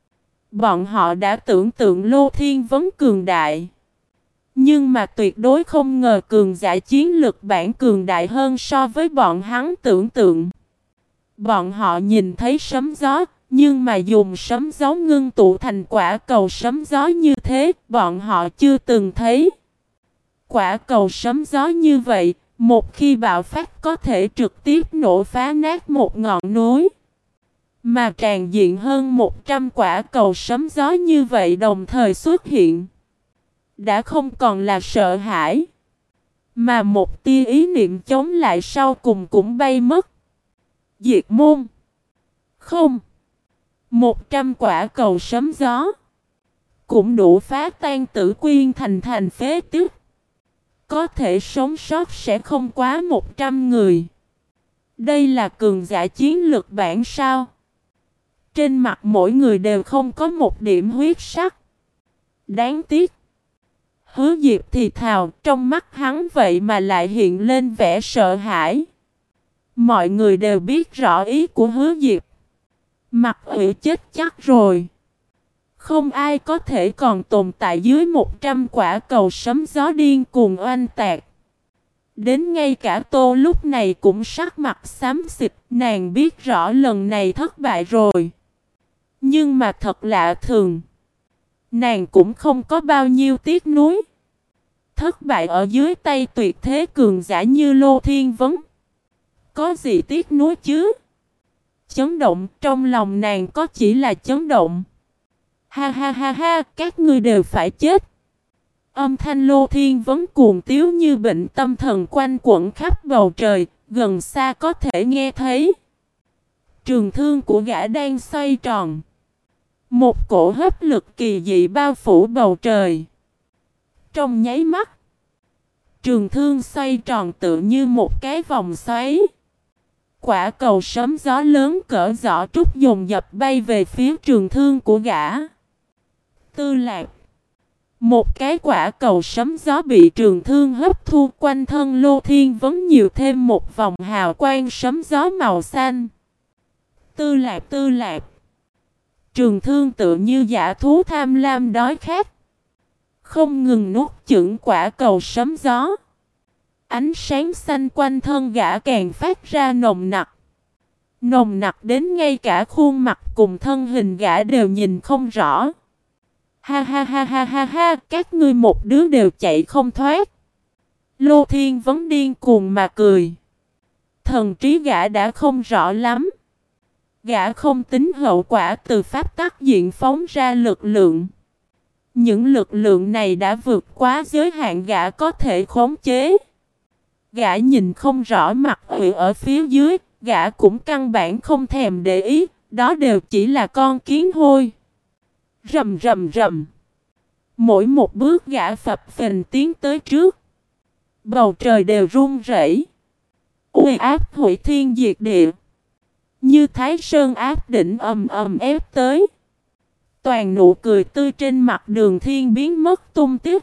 Bọn họ đã tưởng tượng Lô Thiên Vấn cường đại. Nhưng mà tuyệt đối không ngờ cường giả chiến lực bản cường đại hơn so với bọn hắn tưởng tượng. Bọn họ nhìn thấy sấm gió, Nhưng mà dùng sấm gió ngưng tụ thành quả cầu sấm gió như thế, bọn họ chưa từng thấy. Quả cầu sấm gió như vậy, một khi bạo phát có thể trực tiếp nổ phá nát một ngọn núi. Mà tràn diện hơn một trăm quả cầu sấm gió như vậy đồng thời xuất hiện. Đã không còn là sợ hãi. Mà một tia ý niệm chống lại sau cùng cũng bay mất. Diệt môn. Không. Một trăm quả cầu sấm gió. Cũng đủ phá tan Tử Quyên thành thành phế tích. Có thể sống sót sẽ không quá một trăm người. Đây là cường giả chiến lực bản sao. Trên mặt mỗi người đều không có một điểm huyết sắc. Đáng tiếc. Hứa Diệp thì thào, trong mắt hắn vậy mà lại hiện lên vẻ sợ hãi. Mọi người đều biết rõ ý của Hứa Diệp. Mặt ủy chết chắc rồi. Không ai có thể còn tồn tại dưới một trăm quả cầu sấm gió điên cuồng oanh tạc. Đến ngay cả Tô lúc này cũng sắc mặt xám xịt, nàng biết rõ lần này thất bại rồi. Nhưng mà thật lạ thường. Nàng cũng không có bao nhiêu tiếc nuối. Thất bại ở dưới tay tuyệt thế cường giả như Lô Thiên Vấn. Có gì tiếc nuối chứ? Chấn động trong lòng nàng có chỉ là chấn động. Ha ha ha ha, các ngươi đều phải chết. Âm thanh Lô Thiên Vấn cuồng tiếu như bệnh tâm thần quanh quẩn khắp bầu trời, gần xa có thể nghe thấy. Trường thương của gã đang xoay tròn. Một cổ hấp lực kỳ dị bao phủ bầu trời. Trong nháy mắt, trường thương xoay tròn tự như một cái vòng xoáy. Quả cầu sấm gió lớn cỡ giỏ trúc dồn dập bay về phía trường thương của gã. Tư Lạc. Một cái quả cầu sấm gió bị trường thương hấp thu, quanh thân Lô Thiên Vấn nhiều thêm một vòng hào quang sấm gió màu xanh. Tư Lạc, Tư Lạc. Trường thương tự như dã thú tham lam đói khát, không ngừng nuốt chửng quả cầu sấm gió. Ánh sáng xanh quanh thân gã càng phát ra nồng nặc. Nồng nặc đến ngay cả khuôn mặt cùng thân hình gã đều nhìn không rõ. Ha ha ha ha ha ha, các ngươi một đứa đều chạy không thoát. Lô Thiên Vấn điên cuồng mà cười. Thần trí gã đã không rõ lắm. Gã không tính hậu quả từ pháp tắc diện phóng ra lực lượng. Những lực lượng này đã vượt quá giới hạn gã có thể khống chế. Gã nhìn không rõ mặt Hủy ở phía dưới, gã cũng căn bản không thèm để ý, đó đều chỉ là con kiến hôi. Rầm rầm rầm. Mỗi một bước gã phập phình tiến tới trước. Bầu trời đều rung rẩy. Uy áp hủy thiên diệt địa. Như Thái Sơn áp đỉnh ầm ầm ép tới. Toàn nụ cười tươi trên mặt Đường Thiên biến mất tung tích.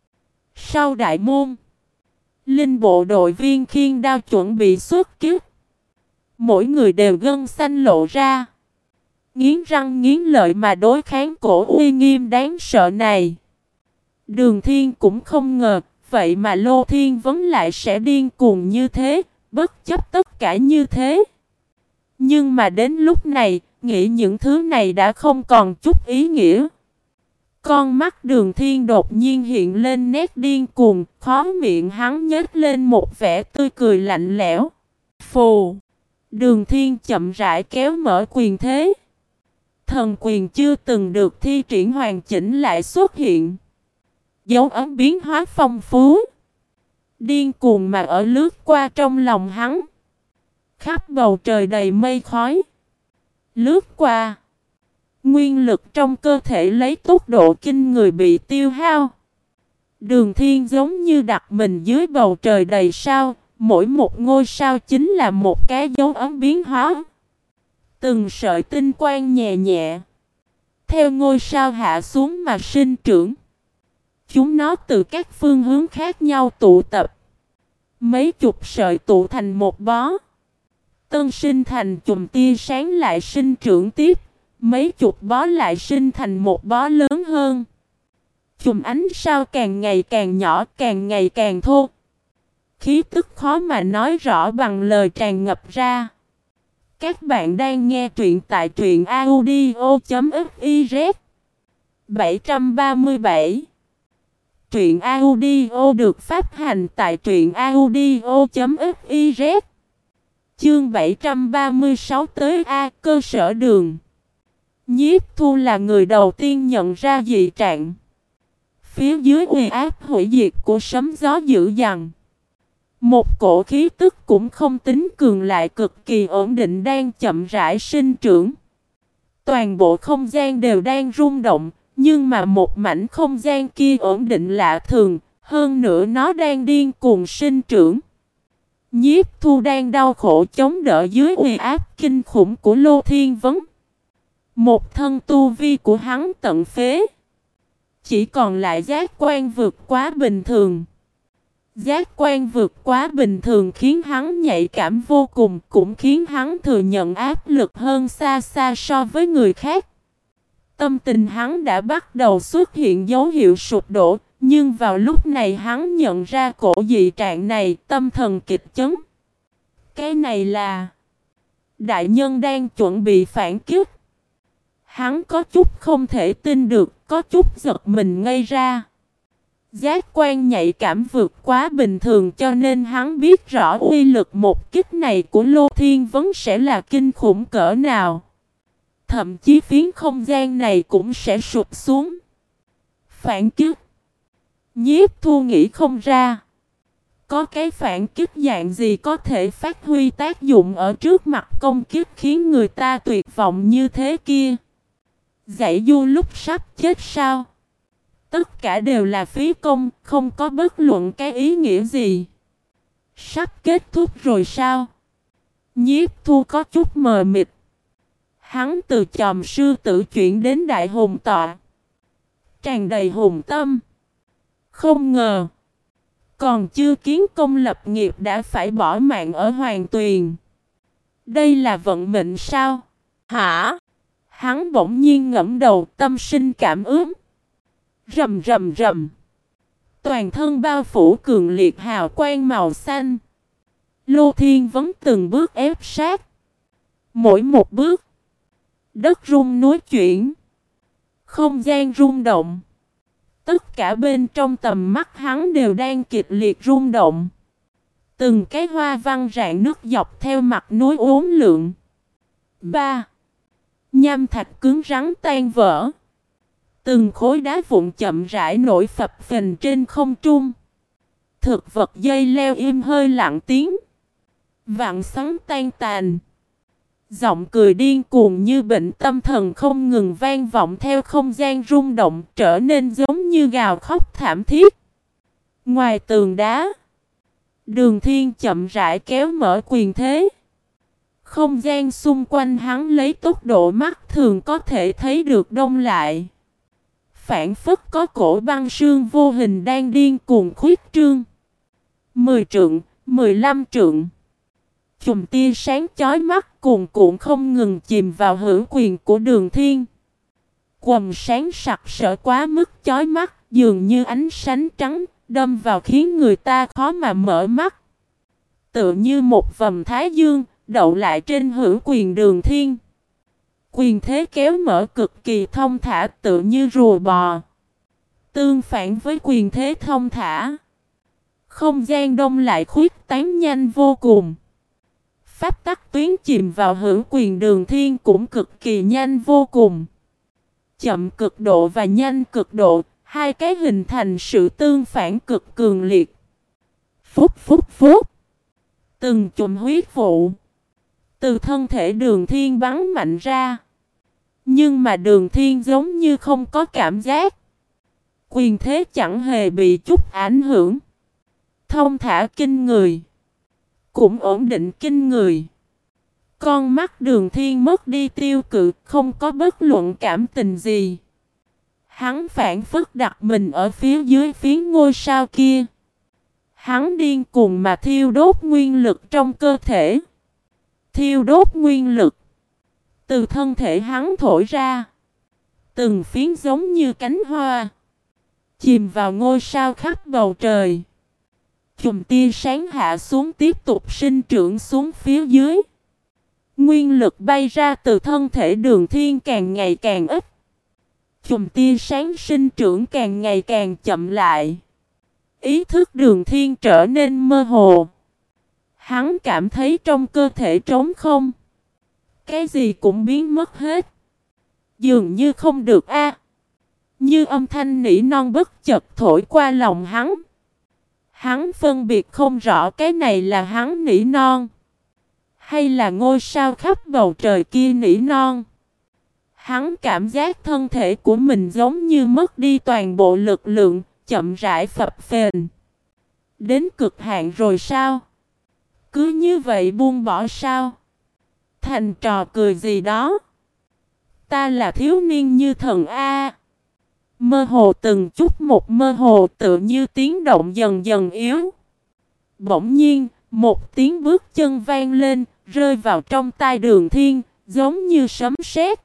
Sau đại môn, linh bộ đội viên khiên đao chuẩn bị xuất kích. Mỗi người đều gân xanh lộ ra. Nghiến răng nghiến lợi mà đối kháng cổ uy nghiêm đáng sợ này. Đường Thiên cũng không ngờ, vậy mà Lô Thiên Vấn lại sẽ điên cuồng như thế, bất chấp tất cả như thế. Nhưng mà đến lúc này, nghĩ những thứ này đã không còn chút ý nghĩa. Con mắt Đường Thiên đột nhiên hiện lên nét điên cuồng, khóe miệng hắn nhếch lên một vẻ tươi cười lạnh lẽo. Phù! Đường Thiên chậm rãi kéo mở quyền thế. Thần quyền chưa từng được thi triển hoàn chỉnh lại xuất hiện. Dấu ấn biến hóa phong phú. Điên cuồng mà ở lướt qua trong lòng hắn. Khắp bầu trời đầy mây khói. Lướt qua. Nguyên lực trong cơ thể lấy tốc độ kinh người bị tiêu hao. Đường Thiên giống như đặt mình dưới bầu trời đầy sao. Mỗi một ngôi sao chính là một cái dấu ấn biến hóa. Từng sợi tinh quang nhẹ nhẹ. Theo ngôi sao hạ xuống mà sinh trưởng. Chúng nó từ các phương hướng khác nhau tụ tập. Mấy chục sợi tụ thành một bó. Tân sinh thành chùm tia sáng lại sinh trưởng tiếp. Mấy chục bó lại sinh thành một bó lớn hơn. Chùm ánh sao càng ngày càng nhỏ, càng ngày càng thô. Khí tức khó mà nói rõ bằng lời tràn ngập ra. Các bạn đang nghe truyện tại truyện audio.fiz. bảy trăm ba mươi bảy. Truyện audio được phát hành tại truyện audio.fiz. Chương bảy trăm ba mươi sáu tới A cơ sở đường. Nhiếp Thu là người đầu tiên nhận ra dị trạng. Phía dưới uy áp hủy diệt của sấm gió dữ dằn. Một cổ khí tức cũng không tính cường lại cực kỳ ổn định đang chậm rãi sinh trưởng. Toàn bộ không gian đều đang rung động, nhưng mà một mảnh không gian kia ổn định lạ thường, hơn nữa nó đang điên cuồng sinh trưởng. Nhiếp Thu đang đau khổ chống đỡ dưới uy áp kinh khủng của Lô Thiên Vấn. Một thân tu vi của hắn tận phế. Chỉ còn lại giác quan vượt quá bình thường. Giác quan vượt quá bình thường khiến hắn nhạy cảm vô cùng, cũng khiến hắn thừa nhận áp lực hơn xa xa so với người khác. Tâm tình hắn đã bắt đầu xuất hiện dấu hiệu sụp đổ, nhưng vào lúc này hắn nhận ra cổ dị trạng này, tâm thần kịch chấn. Cái này là đại nhân đang chuẩn bị phản kích. Hắn có chút không thể tin được, có chút giật mình ngây ra. Giác quan nhạy cảm vượt quá bình thường cho nên hắn biết rõ uy lực một kích này của Lô Thiên Vấn sẽ là kinh khủng cỡ nào. Thậm chí phiến không gian này cũng sẽ sụp xuống. Phản kích. Nhiếp Thu nghĩ không ra. Có cái phản kích dạng gì có thể phát huy tác dụng ở trước mặt công kích khiến người ta tuyệt vọng như thế kia. Dạy du lúc sắp chết sao? Tất cả đều là phí công, không có bất luận cái ý nghĩa gì. Sắp kết thúc rồi sao? Nhiếp Thu có chút mờ mịt. Hắn từ chòm sư tử chuyển đến đại hùng tọa. Tràn đầy hùng tâm. Không ngờ. Còn chưa kiến công lập nghiệp đã phải bỏ mạng ở Hoàng Tuyền. Đây là vận mệnh sao? Hả? Hắn bỗng nhiên ngẫm đầu, tâm sinh cảm ướm. Rầm rầm rầm. Toàn thân bao phủ cường liệt hào quang màu xanh. Lô Thiên Vấn từng bước ép sát. Mỗi một bước, đất rung núi chuyển. Không gian rung động. Tất cả bên trong tầm mắt hắn đều đang kịch liệt rung động. Từng cái hoa văn rạn nước dọc theo mặt núi uốn lượn. ba. Nham thạch cứng rắn tan vỡ. Từng khối đá vụn chậm rãi nổi phập phình trên không trung. Thực vật dây leo im hơi lặng tiếng. Vạn xoắn tan tàn. Giọng cười điên cuồng như bệnh tâm thần không ngừng vang vọng theo không gian rung động, trở nên giống như gào khóc thảm thiết. Ngoài tường đá, Đường Thiên chậm rãi kéo mở quyền thế. Không gian xung quanh hắn lấy tốc độ mắt thường có thể thấy được đông lại. Phản phất có cổ băng sương vô hình đang điên cuồng khuyết trương. Mười trượng, mười lăm trượng. Chùm tia sáng chói mắt cuồn cuộn không ngừng chìm vào hữu quyền của Đường Thiên. Quầng sáng sặc sỡ quá mức chói mắt, dường như ánh sáng trắng, đâm vào khiến người ta khó mà mở mắt. Tựa như một vầng thái dương, đậu lại trên hữu quyền Đường Thiên. Quyền thế kéo mở cực kỳ thông thả tựa như rùa bò. Tương phản với quyền thế thông thả, không gian đông lại khuyết tán nhanh vô cùng. Pháp tắc tuyến chìm vào hữu quyền Đường Thiên cũng cực kỳ nhanh vô cùng. Chậm cực độ và nhanh cực độ, hai cái hình thành sự tương phản cực cường liệt. Phúc phúc phúc. Từng chùm huyết vụ từ thân thể Đường Thiên bắn mạnh ra. Nhưng mà Đường Thiên giống như không có cảm giác. Quyền thế chẳng hề bị chút ảnh hưởng. Thông thả kinh người. Cũng ổn định kinh người. Con mắt Đường Thiên mất đi tiêu cự, không có bất luận cảm tình gì. Hắn phản phất đặt mình ở phía dưới phiến ngôi sao kia. Hắn điên cuồng mà thiêu đốt nguyên lực trong cơ thể. Thiêu đốt nguyên lực từ thân thể hắn thổi ra. Từng phiến giống như cánh hoa chìm vào ngôi sao khắp bầu trời. Chùm tia sáng hạ xuống tiếp tục sinh trưởng xuống phía dưới. Nguyên lực bay ra từ thân thể Đường Thiên càng ngày càng ít. Chùm tia sáng sinh trưởng càng ngày càng chậm lại. Ý thức Đường Thiên trở nên mơ hồ. Hắn cảm thấy trong cơ thể trống không. Cái gì cũng biến mất hết. Dường như không được a. Như âm thanh nỉ non bất chợt thổi qua lòng hắn. Hắn phân biệt không rõ cái này là hắn nỉ non, hay là ngôi sao khắp bầu trời kia nỉ non. Hắn cảm giác thân thể của mình giống như mất đi toàn bộ lực lượng, chậm rãi phập phềnh. Đến cực hạn rồi sao? Cứ như vậy buông bỏ sao? Thành trò cười gì đó. Ta là thiếu niên như thần A. Mơ hồ từng chút một mơ hồ tự như tiếng động dần dần yếu. Bỗng nhiên, một tiếng bước chân vang lên, rơi vào trong tai Đường Thiên, giống như sấm sét.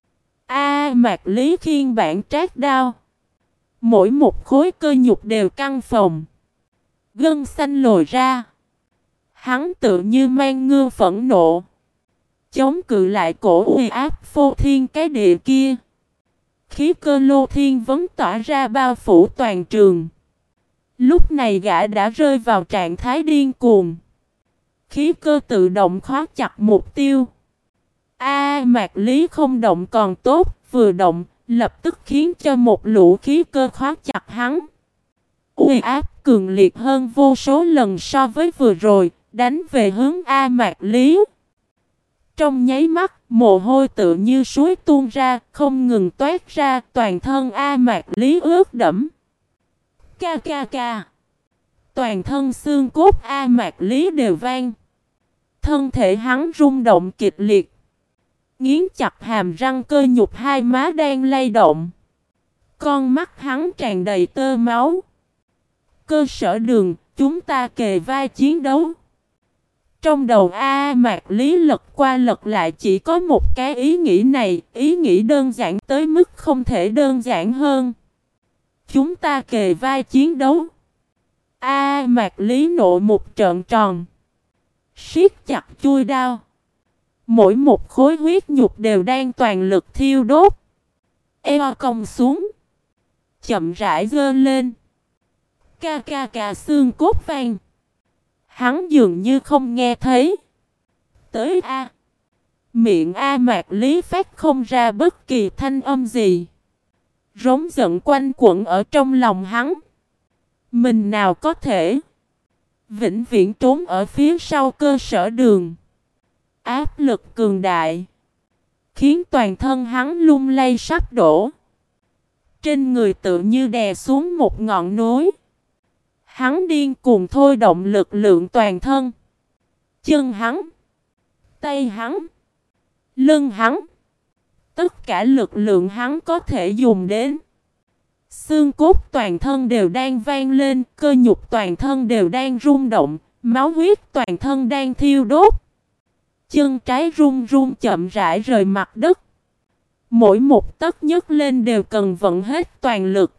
A Mạc Lý khiên bản trát đao. Mỗi một khối cơ nhục đều căng phồng. Gân xanh lồi ra. Hắn tự như mang ngư phẫn nộ, chống cự lại cổ uy áp phô thiên cái địa kia. Khí cơ lô thiên vấn tỏa ra bao phủ toàn trường. Lúc này gã đã rơi vào trạng thái điên cuồng. Khí cơ tự động khóa chặt mục tiêu. A Mạc Lý không động còn tốt, vừa động, lập tức khiến cho một lũ khí cơ khóa chặt hắn. Uy áp cường liệt hơn vô số lần so với vừa rồi, đánh về hướng A Mạc Lý. Trong nháy mắt, mồ hôi tự như suối tuôn ra, không ngừng toát ra, toàn thân A Mạc Lý ướt đẫm. Ca ca ca. Toàn thân xương cốt A Mạc Lý đều vang. Thân thể hắn rung động kịch liệt. Nghiến chặt hàm răng, cơ nhục hai má đang lay động. Con mắt hắn tràn đầy tơ máu. Cơ sở Đường, chúng ta kề vai chiến đấu. Trong đầu A Mạc Lý lật qua lật lại chỉ có một cái ý nghĩ này, ý nghĩ đơn giản tới mức không thể đơn giản hơn. Chúng ta kề vai chiến đấu. A Mạc Lý nộ một trợn tròn, siết chặt chuôi đao. Mỗi một khối huyết nhục đều đang toàn lực thiêu đốt. Eo cong xuống, chậm rãi giơ lên. Ca ca ca xương cốt vang. Hắn dường như không nghe thấy. Tới A. Miệng A Mạc Lý phát không ra bất kỳ thanh âm gì. Rống giận quanh quẩn ở trong lòng hắn. Mình nào có thể vĩnh viễn trốn ở phía sau cơ sở Đường. Áp lực cường đại khiến toàn thân hắn lung lay sắp đổ. Trên người tự như đè xuống một ngọn núi. Hắn điên cuồng thôi động lực lượng toàn thân. Chân hắn, tay hắn, lưng hắn, tất cả lực lượng hắn có thể dùng đến. Xương cốt toàn thân đều đang vang lên, cơ nhục toàn thân đều đang rung động, máu huyết toàn thân đang thiêu đốt. Chân trái run run chậm rãi rời mặt đất. Mỗi một tấc nhấc lên đều cần vận hết toàn lực.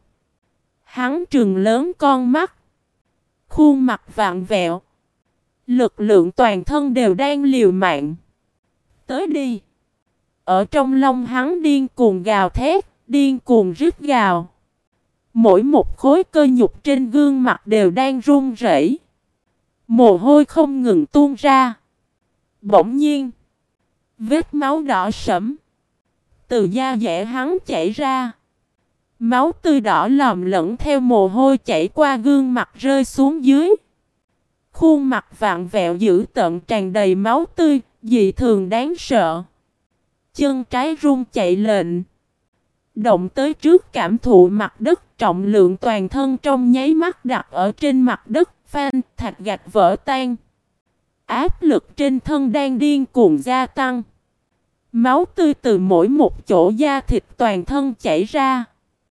Hắn trừng lớn con mắt, khuôn mặt vặn vẹo. Lực lượng toàn thân đều đang liều mạng. Tới đi. Ở trong lòng hắn điên cuồng gào thét, điên cuồng rít gào. Mỗi một khối cơ nhục trên gương mặt đều đang run rẩy. Mồ hôi không ngừng tuôn ra. Bỗng nhiên, vết máu đỏ sẫm từ da dẻ hắn chảy ra. Máu tươi đỏ lòm lẫn theo mồ hôi chảy qua gương mặt rơi xuống dưới. Khuôn mặt vặn vẹo dữ tợn tràn đầy máu tươi, dị thường đáng sợ. Chân trái run chạy lệnh. Động tới trước cảm thụ mặt đất, trọng lượng toàn thân trong nháy mắt đặt ở trên mặt đất, phanh, thạch gạch vỡ tan. Áp lực trên thân đang điên cuồng gia tăng. Máu tươi từ mỗi một chỗ da thịt toàn thân chảy ra.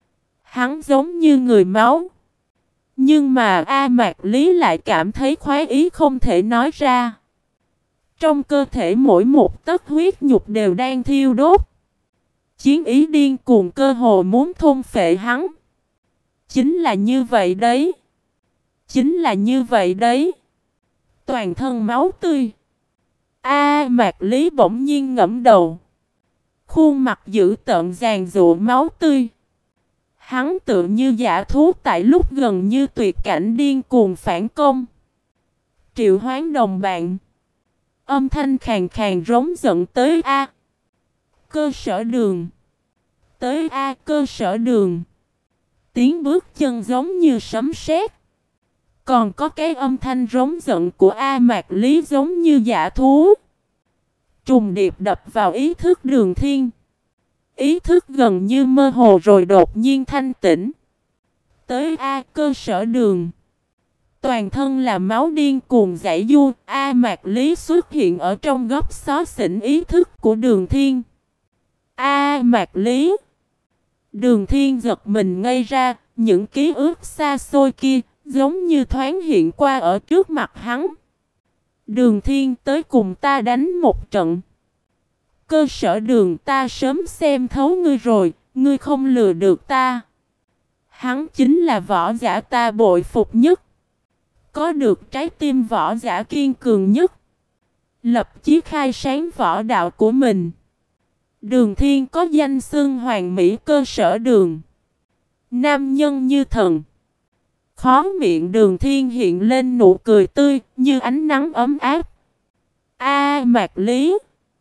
Hắn giống như người máu. Nhưng mà A Mạc Lý lại cảm thấy khoái ý không thể nói ra. Trong cơ thể mỗi một tấc huyết nhục đều đang thiêu đốt. Chiến ý điên cuồng cơ hồ muốn thôn phệ hắn. Chính là như vậy đấy. Chính là như vậy đấy. Toàn thân máu tươi. A Mạc Lý bỗng nhiên ngẫm đầu. Khuôn mặt dữ tợn giàn giụa máu tươi. Hắn tựa như dã thú tại lúc gần như tuyệt cảnh điên cuồng phản công. Triệu Hoán đồng bạn. Âm thanh khàn khàn rống giận tới A. Cơ sở đường. Tới A cơ sở đường. Tiếng bước chân giống như sấm sét. Còn có cái âm thanh rống giận của A Mạc Lý giống như dã thú. Trùng điệp đập vào ý thức Đường Thiên. Ý thức gần như mơ hồ rồi đột nhiên thanh tỉnh. Tới A cơ sở đường. Toàn thân là máu điên cuồng giãy giụa. A Mạc Lý xuất hiện ở trong góc xó xỉnh ý thức của Đường Thiên. A Mạc Lý. Đường Thiên giật mình ngây ra. Những ký ức xa xôi kia giống như thoáng hiện qua ở trước mặt hắn. Đường Thiên tới cùng ta đánh một trận. Cơ sở đường ta sớm xem thấu ngươi rồi. Ngươi không lừa được ta. Hắn chính là võ giả ta bội phục nhất. Có được trái tim võ giả kiên cường nhất. Lập chí khai sáng võ đạo của mình. Đường Thiên có danh xưng hoàng mỹ cơ sở đường. Nam nhân như thần. Khó miệng Đường Thiên hiện lên nụ cười tươi như ánh nắng ấm áp. A Mạc Lý.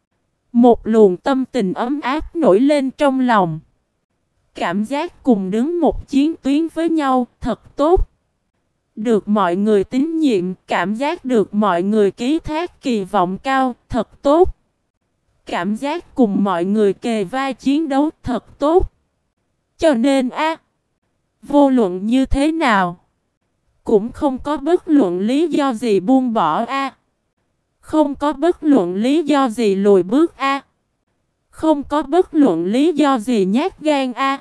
Một luồng tâm tình ấm áp nổi lên trong lòng. Cảm giác cùng đứng một chiến tuyến với nhau thật tốt. Được mọi người tín nhiệm, cảm giác được mọi người ký thác kỳ vọng cao, thật tốt. Cảm giác cùng mọi người kề vai chiến đấu, thật tốt. Cho nên a, vô luận như thế nào, cũng không có bất luận lý do gì buông bỏ a. Không có bất luận lý do gì lùi bước a. Không có bất luận lý do gì nhát gan a.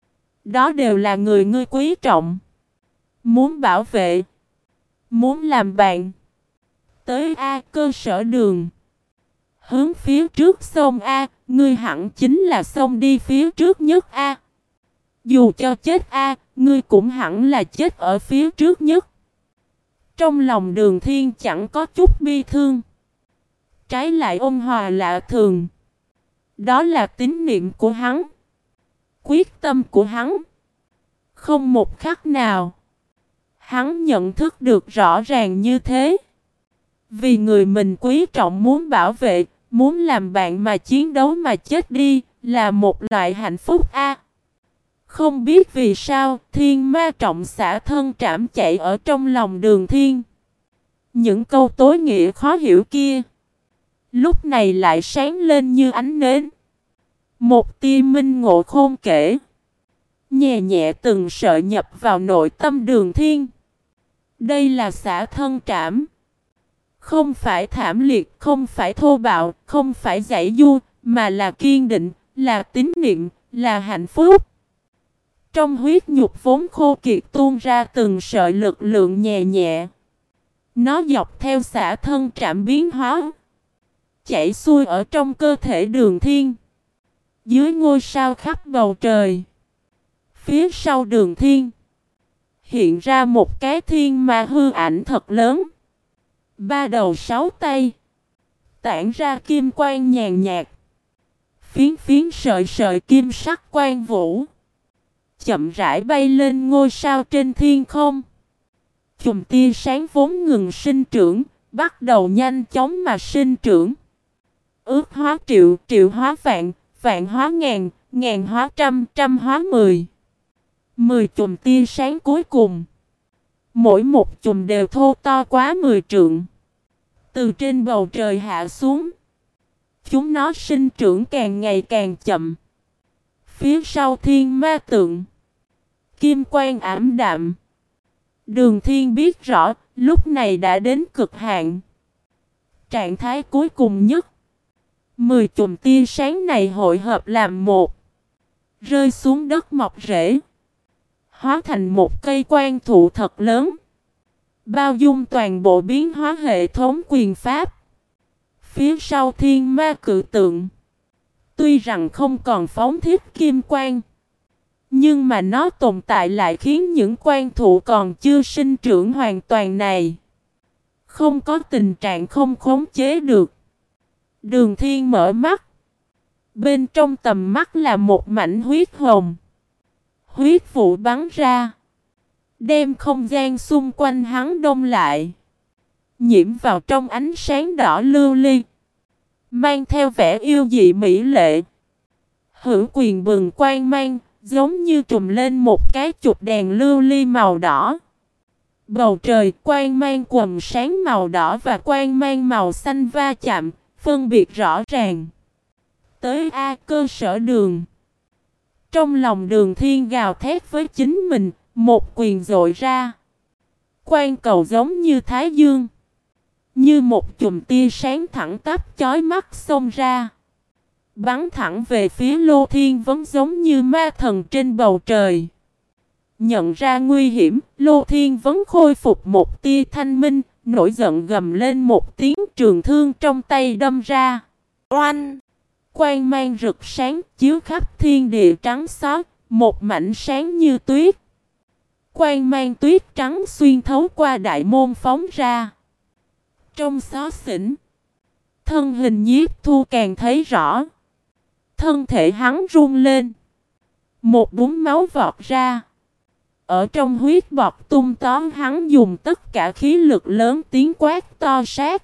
Đó đều là người ngươi quý trọng. Muốn bảo vệ. Muốn làm bạn. Tới A cơ sở đường. Hướng phía trước sông A. Ngươi hẳn chính là sông đi phía trước nhất A. Dù cho chết A. Ngươi cũng hẳn là chết ở phía trước nhất. Trong lòng Đường Thiên chẳng có chút bi thương. Trái lại ôn hòa lạ thường. Đó là tín niệm của hắn. Quyết tâm của hắn. Không một khắc nào. Hắn nhận thức được rõ ràng như thế. Vì người mình quý trọng muốn bảo vệ, muốn làm bạn mà chiến đấu mà chết đi, là một loại hạnh phúc a. Không biết vì sao, thiên ma trọng xả thân trảm chạy ở trong lòng Đường Thiên. Những câu tối nghĩa khó hiểu kia, lúc này lại sáng lên như ánh nến. Một tia minh ngộ khôn kể. Nhẹ nhẹ từng sợi nhập vào nội tâm Đường Thiên. Đây là xả thân trảm. Không phải thảm liệt, không phải thô bạo, không phải giãy giụa, mà là kiên định, là tín niệm, là hạnh phúc. Trong huyết nhục vốn khô kiệt tuôn ra từng sợi lực lượng nhẹ nhẹ. Nó dọc theo xả thân trảm biến hóa, chảy xuôi ở trong cơ thể Đường Thiên. Dưới ngôi sao khắp bầu trời, phía sau Đường Thiên, hiện ra một cái thiên ma hư ảnh thật lớn. Ba đầu sáu tay, tản ra kim quang nhàn nhạt. Phiến phiến sợi sợi kim sắc quang vũ, chậm rãi bay lên ngôi sao trên thiên không. Chùm tia sáng vốn ngừng sinh trưởng, bắt đầu nhanh chóng mà sinh trưởng. Ước hóa triệu, triệu hóa vạn, vạn hóa ngàn, ngàn hóa trăm, trăm hóa mười. Mười chùm tia sáng cuối cùng. Mỗi một chùm đều thô to quá mười trượng. Từ trên bầu trời hạ xuống. Chúng nó sinh trưởng càng ngày càng chậm. Phía sau thiên ma tượng, kim quang ảm đạm. Đường Thiên biết rõ, lúc này đã đến cực hạn. Trạng thái cuối cùng nhất. Mười chùm tia sáng này hội hợp làm một, rơi xuống đất mọc rễ, hóa thành một cây quan thụ thật lớn, bao dung toàn bộ biến hóa hệ thống quyền pháp. Phía sau thiên ma cự tượng, tuy rằng không còn phóng thiết kim quang, nhưng mà nó tồn tại lại khiến những quan thụ còn chưa sinh trưởng hoàn toàn này không có tình trạng không khống chế được. Đường Thiên mở mắt. Bên trong tầm mắt là một mảnh huyết hồng. Huyết vụ bắn ra, đem không gian xung quanh hắn đông lại, nhiễm vào trong ánh sáng đỏ lưu ly, mang theo vẻ yêu dị mỹ lệ. Hữu quyền bừng quang mang, giống như trùm lên một cái chụp đèn lưu ly màu đỏ. Bầu trời quang mang quầng sáng màu đỏ và quang mang màu xanh va chạm, phân biệt rõ ràng. Tới A cơ sở Đường. Trong lòng Đường Thiên gào thét với chính mình, một quyền dội ra. Quang cầu giống như thái dương, như một chùm tia sáng thẳng tắp chói mắt xông ra, bắn thẳng về phía Lô Thiên Vấn, giống như ma thần trên bầu trời. Nhận ra nguy hiểm, Lô Thiên Vấn khôi phục một tia thanh minh, nổi giận gầm lên một tiếng, trường thương trong tay đâm ra. Oanh! Quang mang rực sáng chiếu khắp thiên địa trắng xóa, một mảnh sáng như tuyết. Quang mang tuyết trắng xuyên thấu qua đại môn phóng ra. Trong xó xỉnh, thân hình Nhiếp Thu càng thấy rõ. Thân thể hắn run lên, một búng máu vọt ra. Ở trong huyết bọt tung tóm, hắn dùng tất cả khí lực lớn tiếng quát to sát.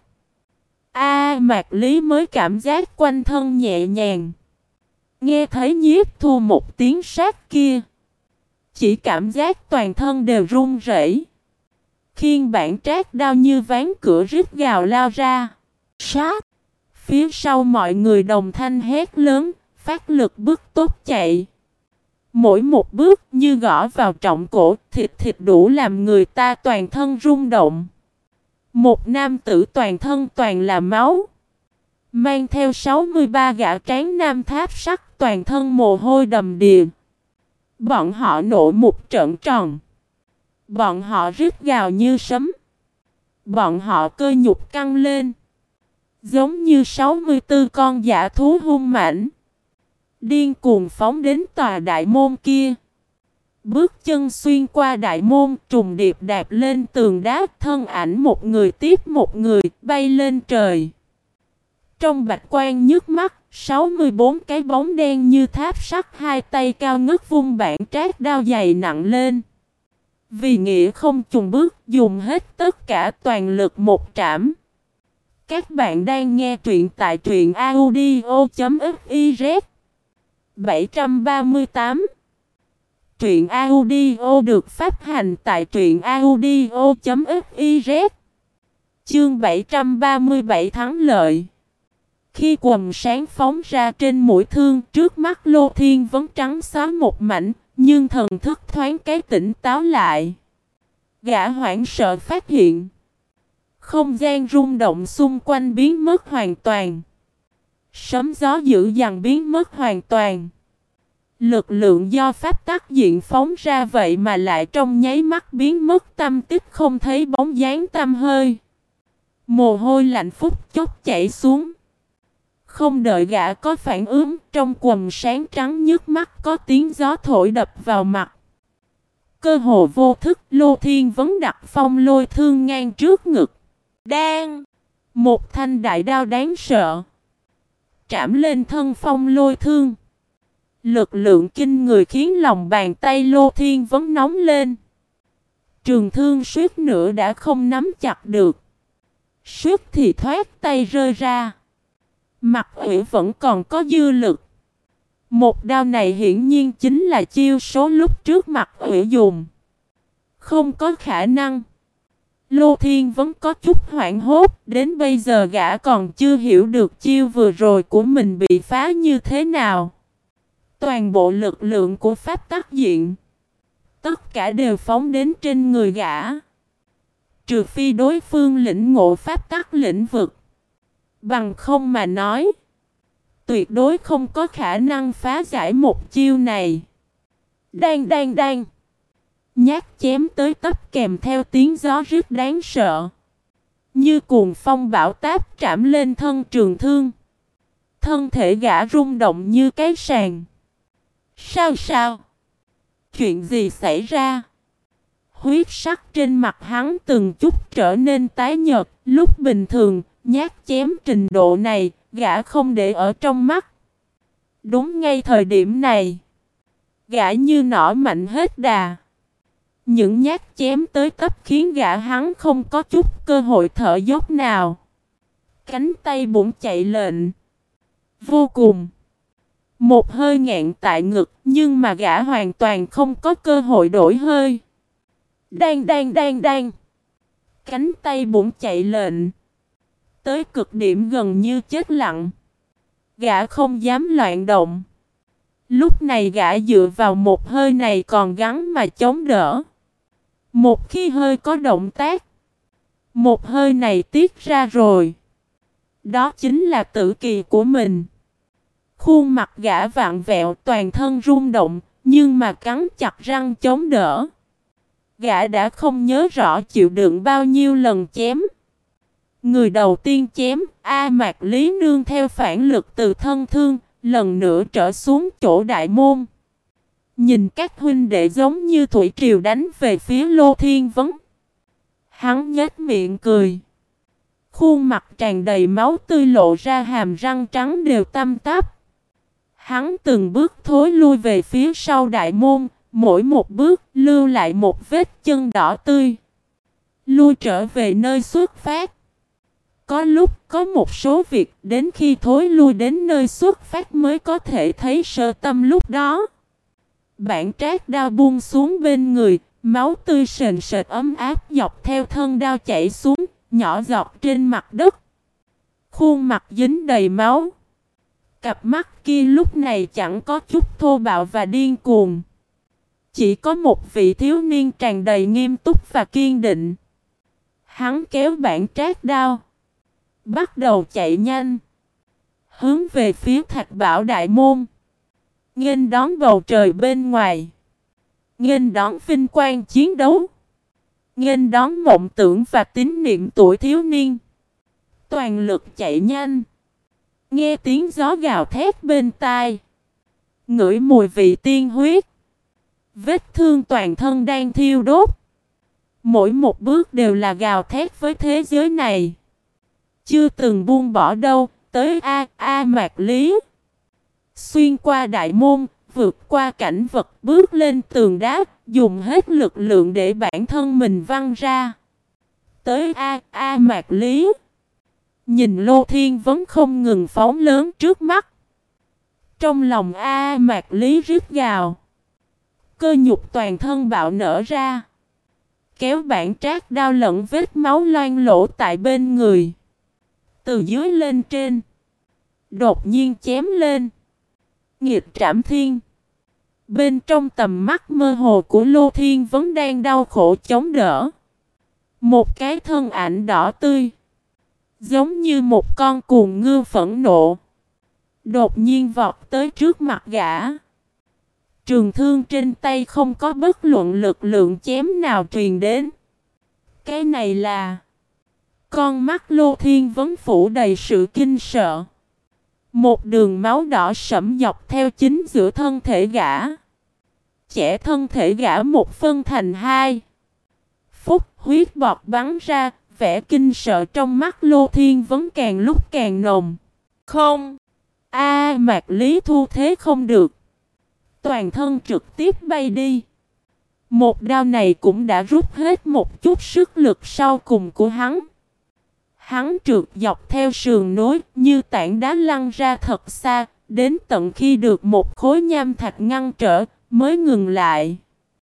A Mạc Lý mới cảm giác quanh thân nhẹ nhàng. Nghe thấy Nhiếp Thu một tiếng sát kia, chỉ cảm giác toàn thân đều run rẩy. Khiên bản trác đao như ván cửa rít gào lao ra. Sát! Phía sau mọi người đồng thanh hét lớn, phát lực bước tốt chạy. Mỗi một bước như gõ vào trọng cổ, thịt thịt đủ làm người ta toàn thân rung động. Một nam tử toàn thân toàn là máu, mang theo sáu mươi ba gã tráng nam tháp sắt, toàn thân mồ hôi đầm đìa. Bọn họ nổ một trận tròn. Bọn họ rít gào như sấm. Bọn họ cơ nhục căng lên, giống như sáu mươi tư con dã thú hung mãnh, điên cuồng phóng đến tòa đại môn kia. Bước chân xuyên qua đại môn, trùng điệp đạp lên tường đá, thân ảnh một người tiếp một người, bay lên trời. Trong bạch quang nhức mắt, sáu mươi bốn cái bóng đen như tháp sắt, hai tay cao ngất vung bản trác đao dày nặng lên. Vì nghĩa không chùn bước, dùng hết tất cả toàn lực một trảm. Các bạn đang nghe truyện tại truyện audio chấm fiz. bảy trăm ba mươi tám. Truyện audio được phát hành tại truyện audio chấm fiz. Chương bảy trăm ba mươi bảy thắng lợi. Khi quầng sáng phóng ra trên mũi thương, trước mắt Lô Thiên Vấn trắng xóa một mảnh, nhưng thần thức thoáng cái tỉnh táo lại. Gã hoảng sợ phát hiện không gian rung động xung quanh biến mất hoàn toàn. Sấm gió dữ dằn biến mất hoàn toàn. Lực lượng do pháp tắc diện phóng ra vậy mà lại trong nháy mắt biến mất tâm tích, không thấy bóng dáng tăm hơi. Mồ hôi lạnh phút chốc chảy xuống. Không đợi gã có phản ứng, trong quầng sáng trắng nhức mắt có tiếng gió thổi đập vào mặt. Cơ hồ vô thức, Lô Thiên Vấn đặt phong lôi thương ngang trước ngực. Đang! Một thanh đại đao đáng sợ trảm lên thân phong lôi thương. Lực lượng kinh người khiến lòng bàn tay Lô Thiên Vấn nóng lên. Trường thương suýt nữa đã không nắm chặt được, suýt thì thoát tay rơi ra. Mặt Ủy vẫn còn có dư lực. Một đao này hiển nhiên chính là chiêu số lúc trước Mặt Ủy dùng. Không có khả năng. Lô Thiên Vấn có chút hoảng hốt, đến bây giờ gã còn chưa hiểu được chiêu vừa rồi của mình bị phá như thế nào. Toàn bộ lực lượng của pháp tắc diện, tất cả đều phóng đến trên người gã. Trừ phi đối phương lĩnh ngộ pháp tắc lĩnh vực, bằng không mà nói, tuyệt đối không có khả năng phá giải một chiêu này. Đan đan đan, nhát chém tới tấp kèm theo tiếng gió rít đáng sợ, như cuồng phong bão táp trảm lên thân trường thương. Thân thể gã rung động như cái sàn. Sao sao? Chuyện gì xảy ra? Huyết sắc trên mặt hắn từng chút trở nên tái nhợt. Lúc bình thường, nhát chém trình độ này, gã không để ở trong mắt. Đúng ngay thời điểm này, gã như nỏ mạnh hết đà. Những nhát chém tới tấp khiến gã hắn không có chút cơ hội thở dốc nào. Cánh tay bỗng chạy lệnh vô cùng. Một hơi nghẹn tại ngực, nhưng mà gã hoàn toàn không có cơ hội đổi hơi. Đan đan đan đan. Cánh tay bỗng chạy lệnh tới cực điểm gần như chết lặng. Gã không dám loạn động. Lúc này gã dựa vào một hơi này còn gắng mà chống đỡ. Một khi hơi có động tác, một hơi này tiết ra rồi, đó chính là tử kỳ của mình. Khuôn mặt gã vặn vẹo, toàn thân rung động, nhưng mà cắn chặt răng chống đỡ. Gã đã không nhớ rõ chịu đựng bao nhiêu lần chém. Người đầu tiên chém, A Mạc Lý nương theo phản lực từ thân thương, lần nữa trở xuống chỗ đại môn. Nhìn các huynh đệ giống như thủy triều đánh về phía Lô Thiên Vấn. Hắn nhếch miệng cười. Khuôn mặt tràn đầy máu tươi lộ ra hàm răng trắng đều tăm tắp. Hắn từng bước thối lui về phía sau đại môn, mỗi một bước lưu lại một vết chân đỏ tươi. Lui trở về nơi xuất phát. Có lúc có một số việc đến khi thối lui đến nơi xuất phát mới có thể thấy sơ tâm lúc đó. Bản trác đao buông xuống bên người, máu tươi sền sệt ấm áp dọc theo thân đao chảy xuống, nhỏ giọt trên mặt đất. Khuôn mặt dính đầy máu. Cặp mắt kia lúc này chẳng có chút thô bạo và điên cuồng. Chỉ có một vị thiếu niên tràn đầy nghiêm túc và kiên định. Hắn kéo bản trác đao, bắt đầu chạy nhanh, hướng về phía Thạch Bảo Đại Môn. Nghênh đón bầu trời bên ngoài, nghênh đón vinh quang chiến đấu, nghênh đón mộng tưởng và tín niệm tuổi thiếu niên. Toàn lực chạy nhanh, nghe tiếng gió gào thét bên tai, ngửi mùi vị tiên huyết. Vết thương toàn thân đang thiêu đốt. Mỗi một bước đều là gào thét với thế giới này. Chưa từng buông bỏ đâu, tới A, A Mạc Lý. Xuyên qua đại môn, vượt qua cảnh vật, bước lên tường đá, dùng hết lực lượng để bản thân mình văng ra. Tới A, A Mạc Lý. Nhìn Lô Thiên Vấn không ngừng phóng lớn trước mắt. Trong lòng A Mạc Lý rít gào. Cơ nhục toàn thân bạo nở ra. Kéo bản trác đao lẫn vết máu loang lỗ tại bên người. Từ dưới lên trên, đột nhiên chém lên. Nghiệt trảm thiên. Bên trong tầm mắt mơ hồ của Lô Thiên Vấn đang đau khổ chống đỡ. Một cái thân ảnh đỏ tươi, giống như một con cuồng ngư phẫn nộ, đột nhiên vọt tới trước mặt gã. Trường thương trên tay không có bất luận lực lượng chém nào truyền đến. Cái này là... Con mắt Lô Thiên Vấn phủ đầy sự kinh sợ. Một đường máu đỏ sẫm dọc theo chính giữa thân thể gã. Chẻ thân thể gã một phân thành hai. Phúc huyết bọt bắn ra, vẻ kinh sợ trong mắt Lô Thiên Vấn càng lúc càng nồng. Không! A Mạc Lý thu thế không được. Toàn thân trực tiếp bay đi. Một đao này cũng đã rút hết một chút sức lực sau cùng của hắn. Hắn trượt dọc theo sườn núi như tảng đá lăn ra thật xa, đến tận khi được một khối nham thạch ngăn trở, mới ngừng lại.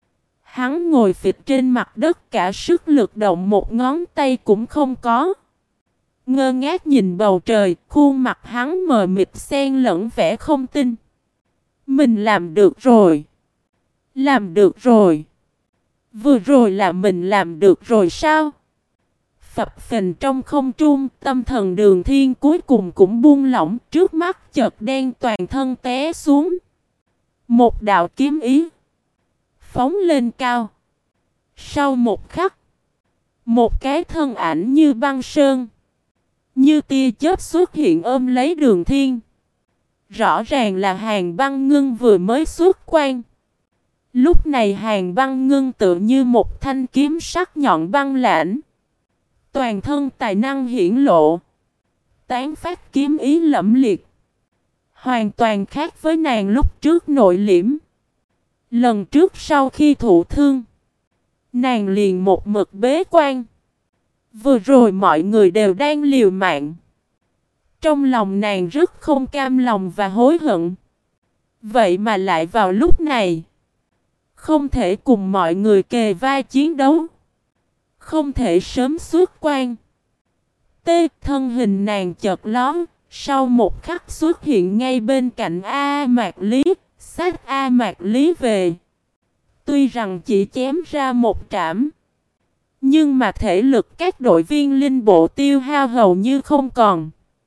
Hắn ngồi phịch trên mặt đất, cả sức lực động một ngón tay cũng không có. Ngơ ngác nhìn bầu trời, khuôn mặt hắn mờ mịt xen lẫn vẻ không tin. Mình làm được rồi. Làm được rồi. Vừa rồi là mình làm được rồi sao? Phập phình trong không trung, tâm thần Đường Thiên cuối cùng cũng buông lỏng, trước mắt chợt đen toàn thân té xuống. Một đạo kiếm ý phóng lên cao. Sau một khắc, một cái thân ảnh như băng sơn, như tia chớp xuất hiện ôm lấy Đường Thiên. Rõ ràng là Hàn Băng Ngưng vừa mới xuất quan. Lúc này Hàn Băng Ngưng tựa như một thanh kiếm sắc nhọn băng lãnh. Toàn thân tài năng hiển lộ. tán phát kiếm ý lẫm liệt. Hoàn toàn khác với nàng lúc trước nội liễm. Lần trước sau khi thụ thương, nàng liền một mực bế quan. Vừa rồi mọi người đều đang liều mạng. Trong lòng nàng rất không cam lòng và hối hận. Vậy mà lại vào lúc này, không thể cùng mọi người kề vai chiến đấu, không thể sớm xuất quan. Tê, thân hình nàng chợt lóe, sau một khắc xuất hiện ngay bên cạnh A Mạc Lý, xách A Mạc Lý về. Tuy rằng chỉ chém ra một trảm, nhưng mà thể lực các đội viên linh bộ tiêu hao hầu như không còn.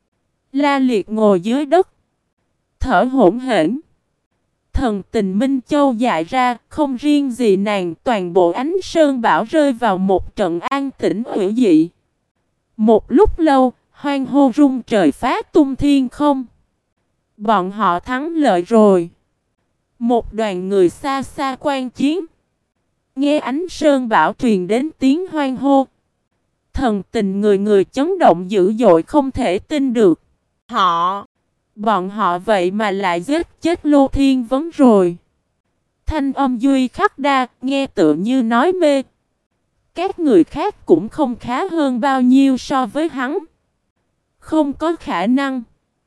La Liệt ngồi dưới đất, thở hổn hển. Thần tình Minh Châu dại ra, không riêng gì nàng, toàn bộ Ánh Sơn Bảo rơi vào một trận an tĩnh hữu dị. Một lúc lâu, hoan hô rung trời phá tung thiên không. Bọn họ thắng lợi rồi. Một đoàn người xa xa quan chiến. Nghe Ánh Sơn Bảo truyền đến tiếng hoan hô. Thần tình người người chấn động dữ dội không thể tin được. Họ, bọn họ vậy mà lại giết chết Lô Thiên Vấn rồi. Thanh âm Duy Khắc Đa nghe tựa như nói mê. Các người khác cũng không khá hơn bao nhiêu so với hắn. Không có khả năng.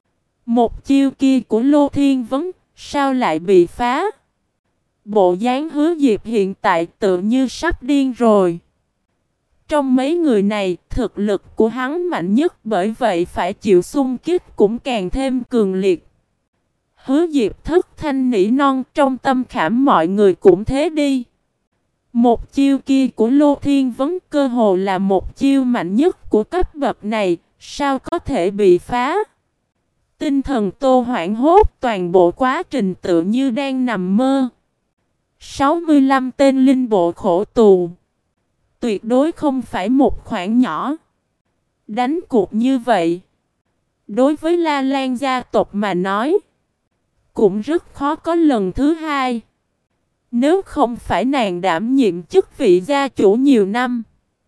Một chiêu kia của Lô Thiên Vấn sao lại bị phá? Bộ dáng Hứa Diệp hiện tại tự như sắp điên rồi. Trong mấy người này, thực lực của hắn mạnh nhất, bởi vậy phải chịu xung kích cũng càng thêm cường liệt. Hứa Diệp thất thanh nỉ non, trong tâm khảm mọi người cũng thế đi. Một chiêu kia của Lô Thiên Vấn cơ hồ là một chiêu mạnh nhất của cấp bậc này, sao có thể bị phá? Tinh thần Tô hoảng hốt, toàn bộ quá trình tự như đang nằm mơ. sáu mươi lăm tên linh bộ khổ tù. Tuyệt đối không phải một khoản nhỏ. Đánh cuộc như vậy, đối với La Lan gia tộc mà nói, cũng rất khó có lần thứ hai. Nếu không phải nàng đảm nhiệm chức vị gia chủ nhiều năm,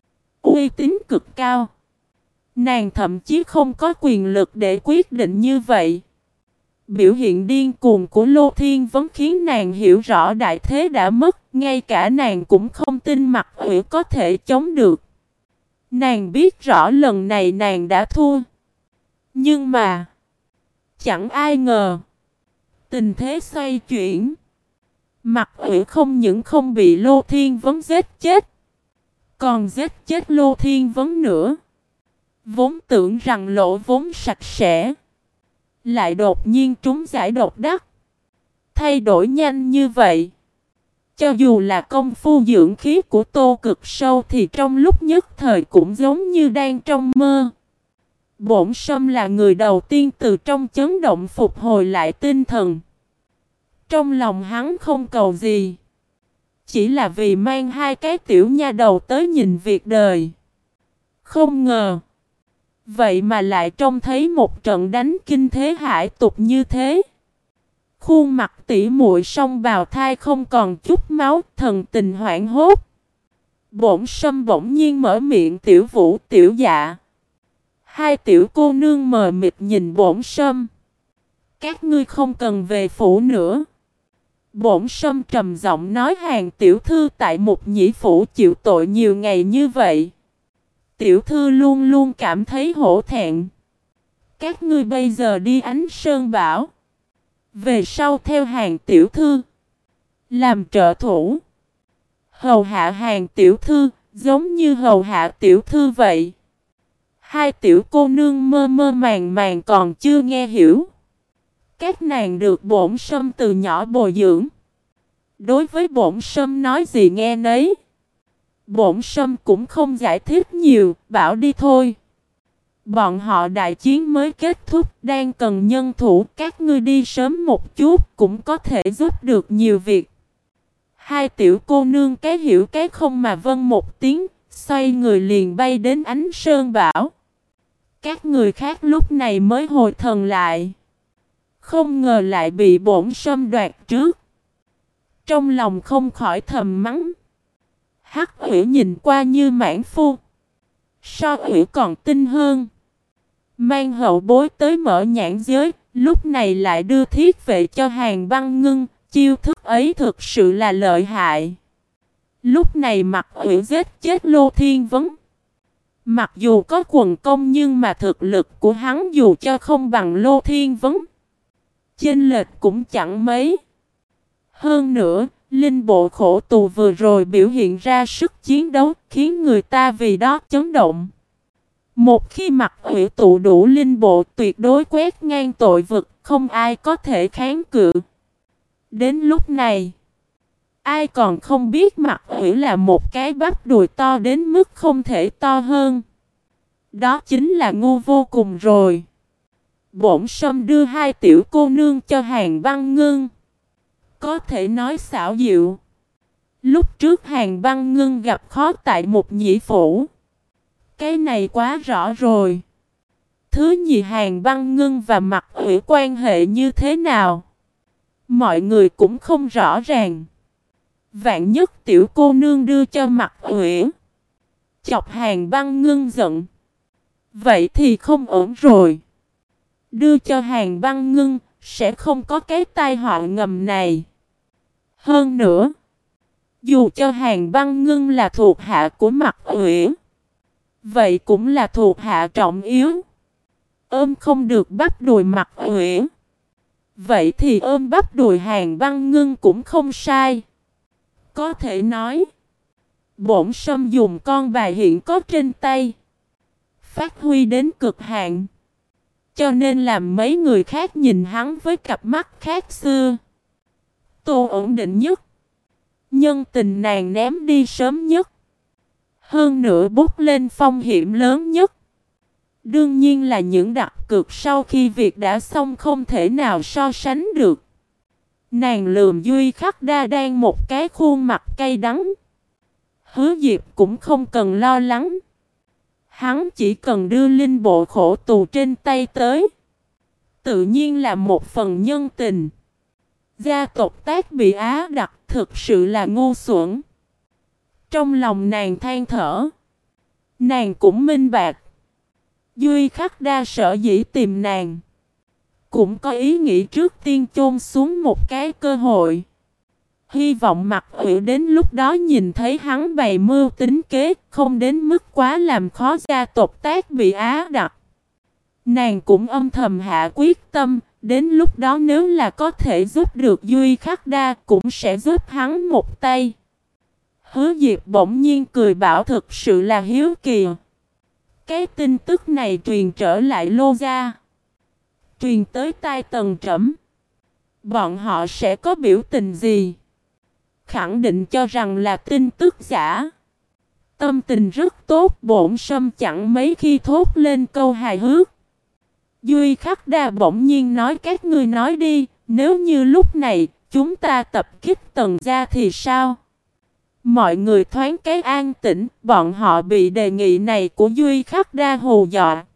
uy tín cực cao, nàng thậm chí không có quyền lực để quyết định như vậy. Biểu hiện điên cuồng của Lô Thiên Vấn khiến nàng hiểu rõ đại thế đã mất, ngay cả nàng cũng không tin Mặc Uyển có thể chống được. Nàng biết rõ lần này nàng đã thua. Nhưng mà, chẳng ai ngờ, tình thế xoay chuyển. Mặc Uyển không những không bị Lô Thiên Vấn giết chết, còn giết chết Lô Thiên Vấn nữa. Vốn tưởng rằng lỗ vốn sạch sẽ, lại đột nhiên trúng giải độc đắc. Thay đổi nhanh như vậy, cho dù là công phu dưỡng khí của Tô Cực sâu thì trong lúc nhất thời cũng giống như đang trong mơ. Bổn Sâm là người đầu tiên từ trong chấn động phục hồi lại tinh thần. Trong lòng hắn không cầu gì, chỉ là vì mang hai cái tiểu nha đầu tới nhìn việc đời. Không ngờ, vậy mà lại trông thấy một trận đánh kinh thế hải tục như thế. Khuôn mặt tỉ muội song bào thai không còn chút máu, thần tình hoảng hốt. Bổn Sâm bỗng nhiên mở miệng, Tiểu Vũ, Tiểu Dạ. Hai tiểu cô nương mờ mịt nhìn Bổn Sâm. Các ngươi không cần về phủ nữa. Bổn Sâm trầm giọng nói, Hàng tiểu thư tại Mục Nhĩ phủ chịu tội nhiều ngày như vậy, tiểu thư luôn luôn cảm thấy hổ thẹn. Các ngươi bây giờ đi Ánh Sơn Bảo, về sau theo Hàng tiểu thư, làm trợ thủ, hầu hạ Hàng tiểu thư, giống như hầu hạ tiểu thư vậy. Hai tiểu cô nương mơ mơ màng màng còn chưa nghe hiểu. Các nàng được Bổn Sâm từ nhỏ bồi dưỡng, đối với Bổn Sâm nói gì nghe nấy. Bổn Sâm cũng không giải thích nhiều, bảo đi thôi. Bọn họ đại chiến mới kết thúc, đang cần nhân thủ, các ngươi đi sớm một chút cũng có thể giúp được nhiều việc. Hai tiểu cô nương cái hiểu cái không mà vâng một tiếng, xoay người liền bay đến Ánh Sơn Bảo. Các người khác lúc này mới hồi thần lại, không ngờ lại bị Bổn Sâm đoạt trước. Trong lòng không khỏi thầm mắng. Hắc Uyển nhìn qua như mãn phu, so Uyển còn tinh hơn. Mang hậu bối tới mở nhãn giới, lúc này lại đưa thiết vệ cho Hàn Băng Ngưng, chiêu thức ấy thực sự là lợi hại. Lúc này Mặc Uyển giết chết Lô Thiên Vấn. Mặc dù có quần công nhưng mà thực lực của hắn dù cho không bằng Lô Thiên Vấn, chênh lệch cũng chẳng mấy. Hơn nữa, linh bộ khổ tù vừa rồi biểu hiện ra sức chiến đấu khiến người ta vì đó chấn động. Một khi Mặc Uyển tụ đủ linh bộ tuyệt đối quét ngang tội vực, không ai có thể kháng cự. Đến lúc này, ai còn không biết Mặc Uyển là một cái bắp đùi to đến mức không thể to hơn. Đó chính là ngu vô cùng rồi. Bổn Sâm đưa hai tiểu cô nương cho Hàn Băng Ngưng. Có thể nói xảo diệu. Lúc trước Hàn Băng Ngưng gặp khó tại một nhĩ phủ. Cái này quá rõ rồi. Thứ nhì, Hàn Băng Ngưng và Mặc Uyển quan hệ như thế nào, mọi người cũng không rõ ràng. Vạn nhất tiểu cô nương đưa cho Mặc Uyển, chọc Hàn Băng Ngưng giận, vậy thì không ổn rồi. Đưa cho Hàn Băng Ngưng sẽ không có cái tai họa ngầm này. Hơn nữa, dù cho Hàn Băng Ngưng là thuộc hạ của Mặc Uyển, vậy cũng là thuộc hạ trọng yếu. Ôm không được bắp đùi Mặc Uyển, vậy thì ôm bắp đùi Hàn Băng Ngưng cũng không sai. Có thể nói, bổn Sâm dùng con bài hiện có trên tay, phát huy đến cực hạn, cho nên làm mấy người khác nhìn hắn với cặp mắt khác xưa. Tô ổn định nhất, nhân tình nàng ném đi sớm nhất, hơn nữa bút lên phong hiểm lớn nhất. Đương nhiên là những đặt cược sau khi việc đã xong không thể nào so sánh được. Nàng lườm Duy Khắc Đa đang một cái khuôn mặt cay đắng. Hứa Diệp cũng không cần lo lắng. Hắn chỉ cần đưa linh bộ khổ tù trên tay tới, tự nhiên là một phần nhân tình. Gia tộc Tác Bị Á Đặc thực sự là ngu xuẩn. Trong lòng nàng than thở. Nàng cũng minh bạch, Duy Khắc Đa sở dĩ tìm nàng, cũng có ý nghĩ trước tiên chôn xuống một cái cơ hội. Hy vọng Mặc Uyển đến lúc đó nhìn thấy hắn bày mưu tính kế, không đến mức quá làm khó gia tộc Tác Bị Á Đặc. Nàng cũng âm thầm hạ quyết tâm, đến lúc đó nếu là có thể giúp được Duy Khắc Đa cũng sẽ giúp hắn một tay. Hứa Diệp bỗng nhiên cười bảo thực sự là hiếu kỳ. Cái tin tức này truyền trở lại Lô gia, truyền tới tai Tần Trẫm, bọn họ sẽ có biểu tình gì? Khẳng định cho rằng là tin tức giả. Tâm tình rất tốt, bổn Sâm chẳng mấy khi thốt lên câu hài hước. Duy Khắc Đa bỗng nhiên nói, các ngươi nói đi, nếu như lúc này chúng ta tập kích Tần gia thì sao? Mọi người thoáng cái an tĩnh, bọn họ bị đề nghị này của Duy Khắc Đa hù dọa.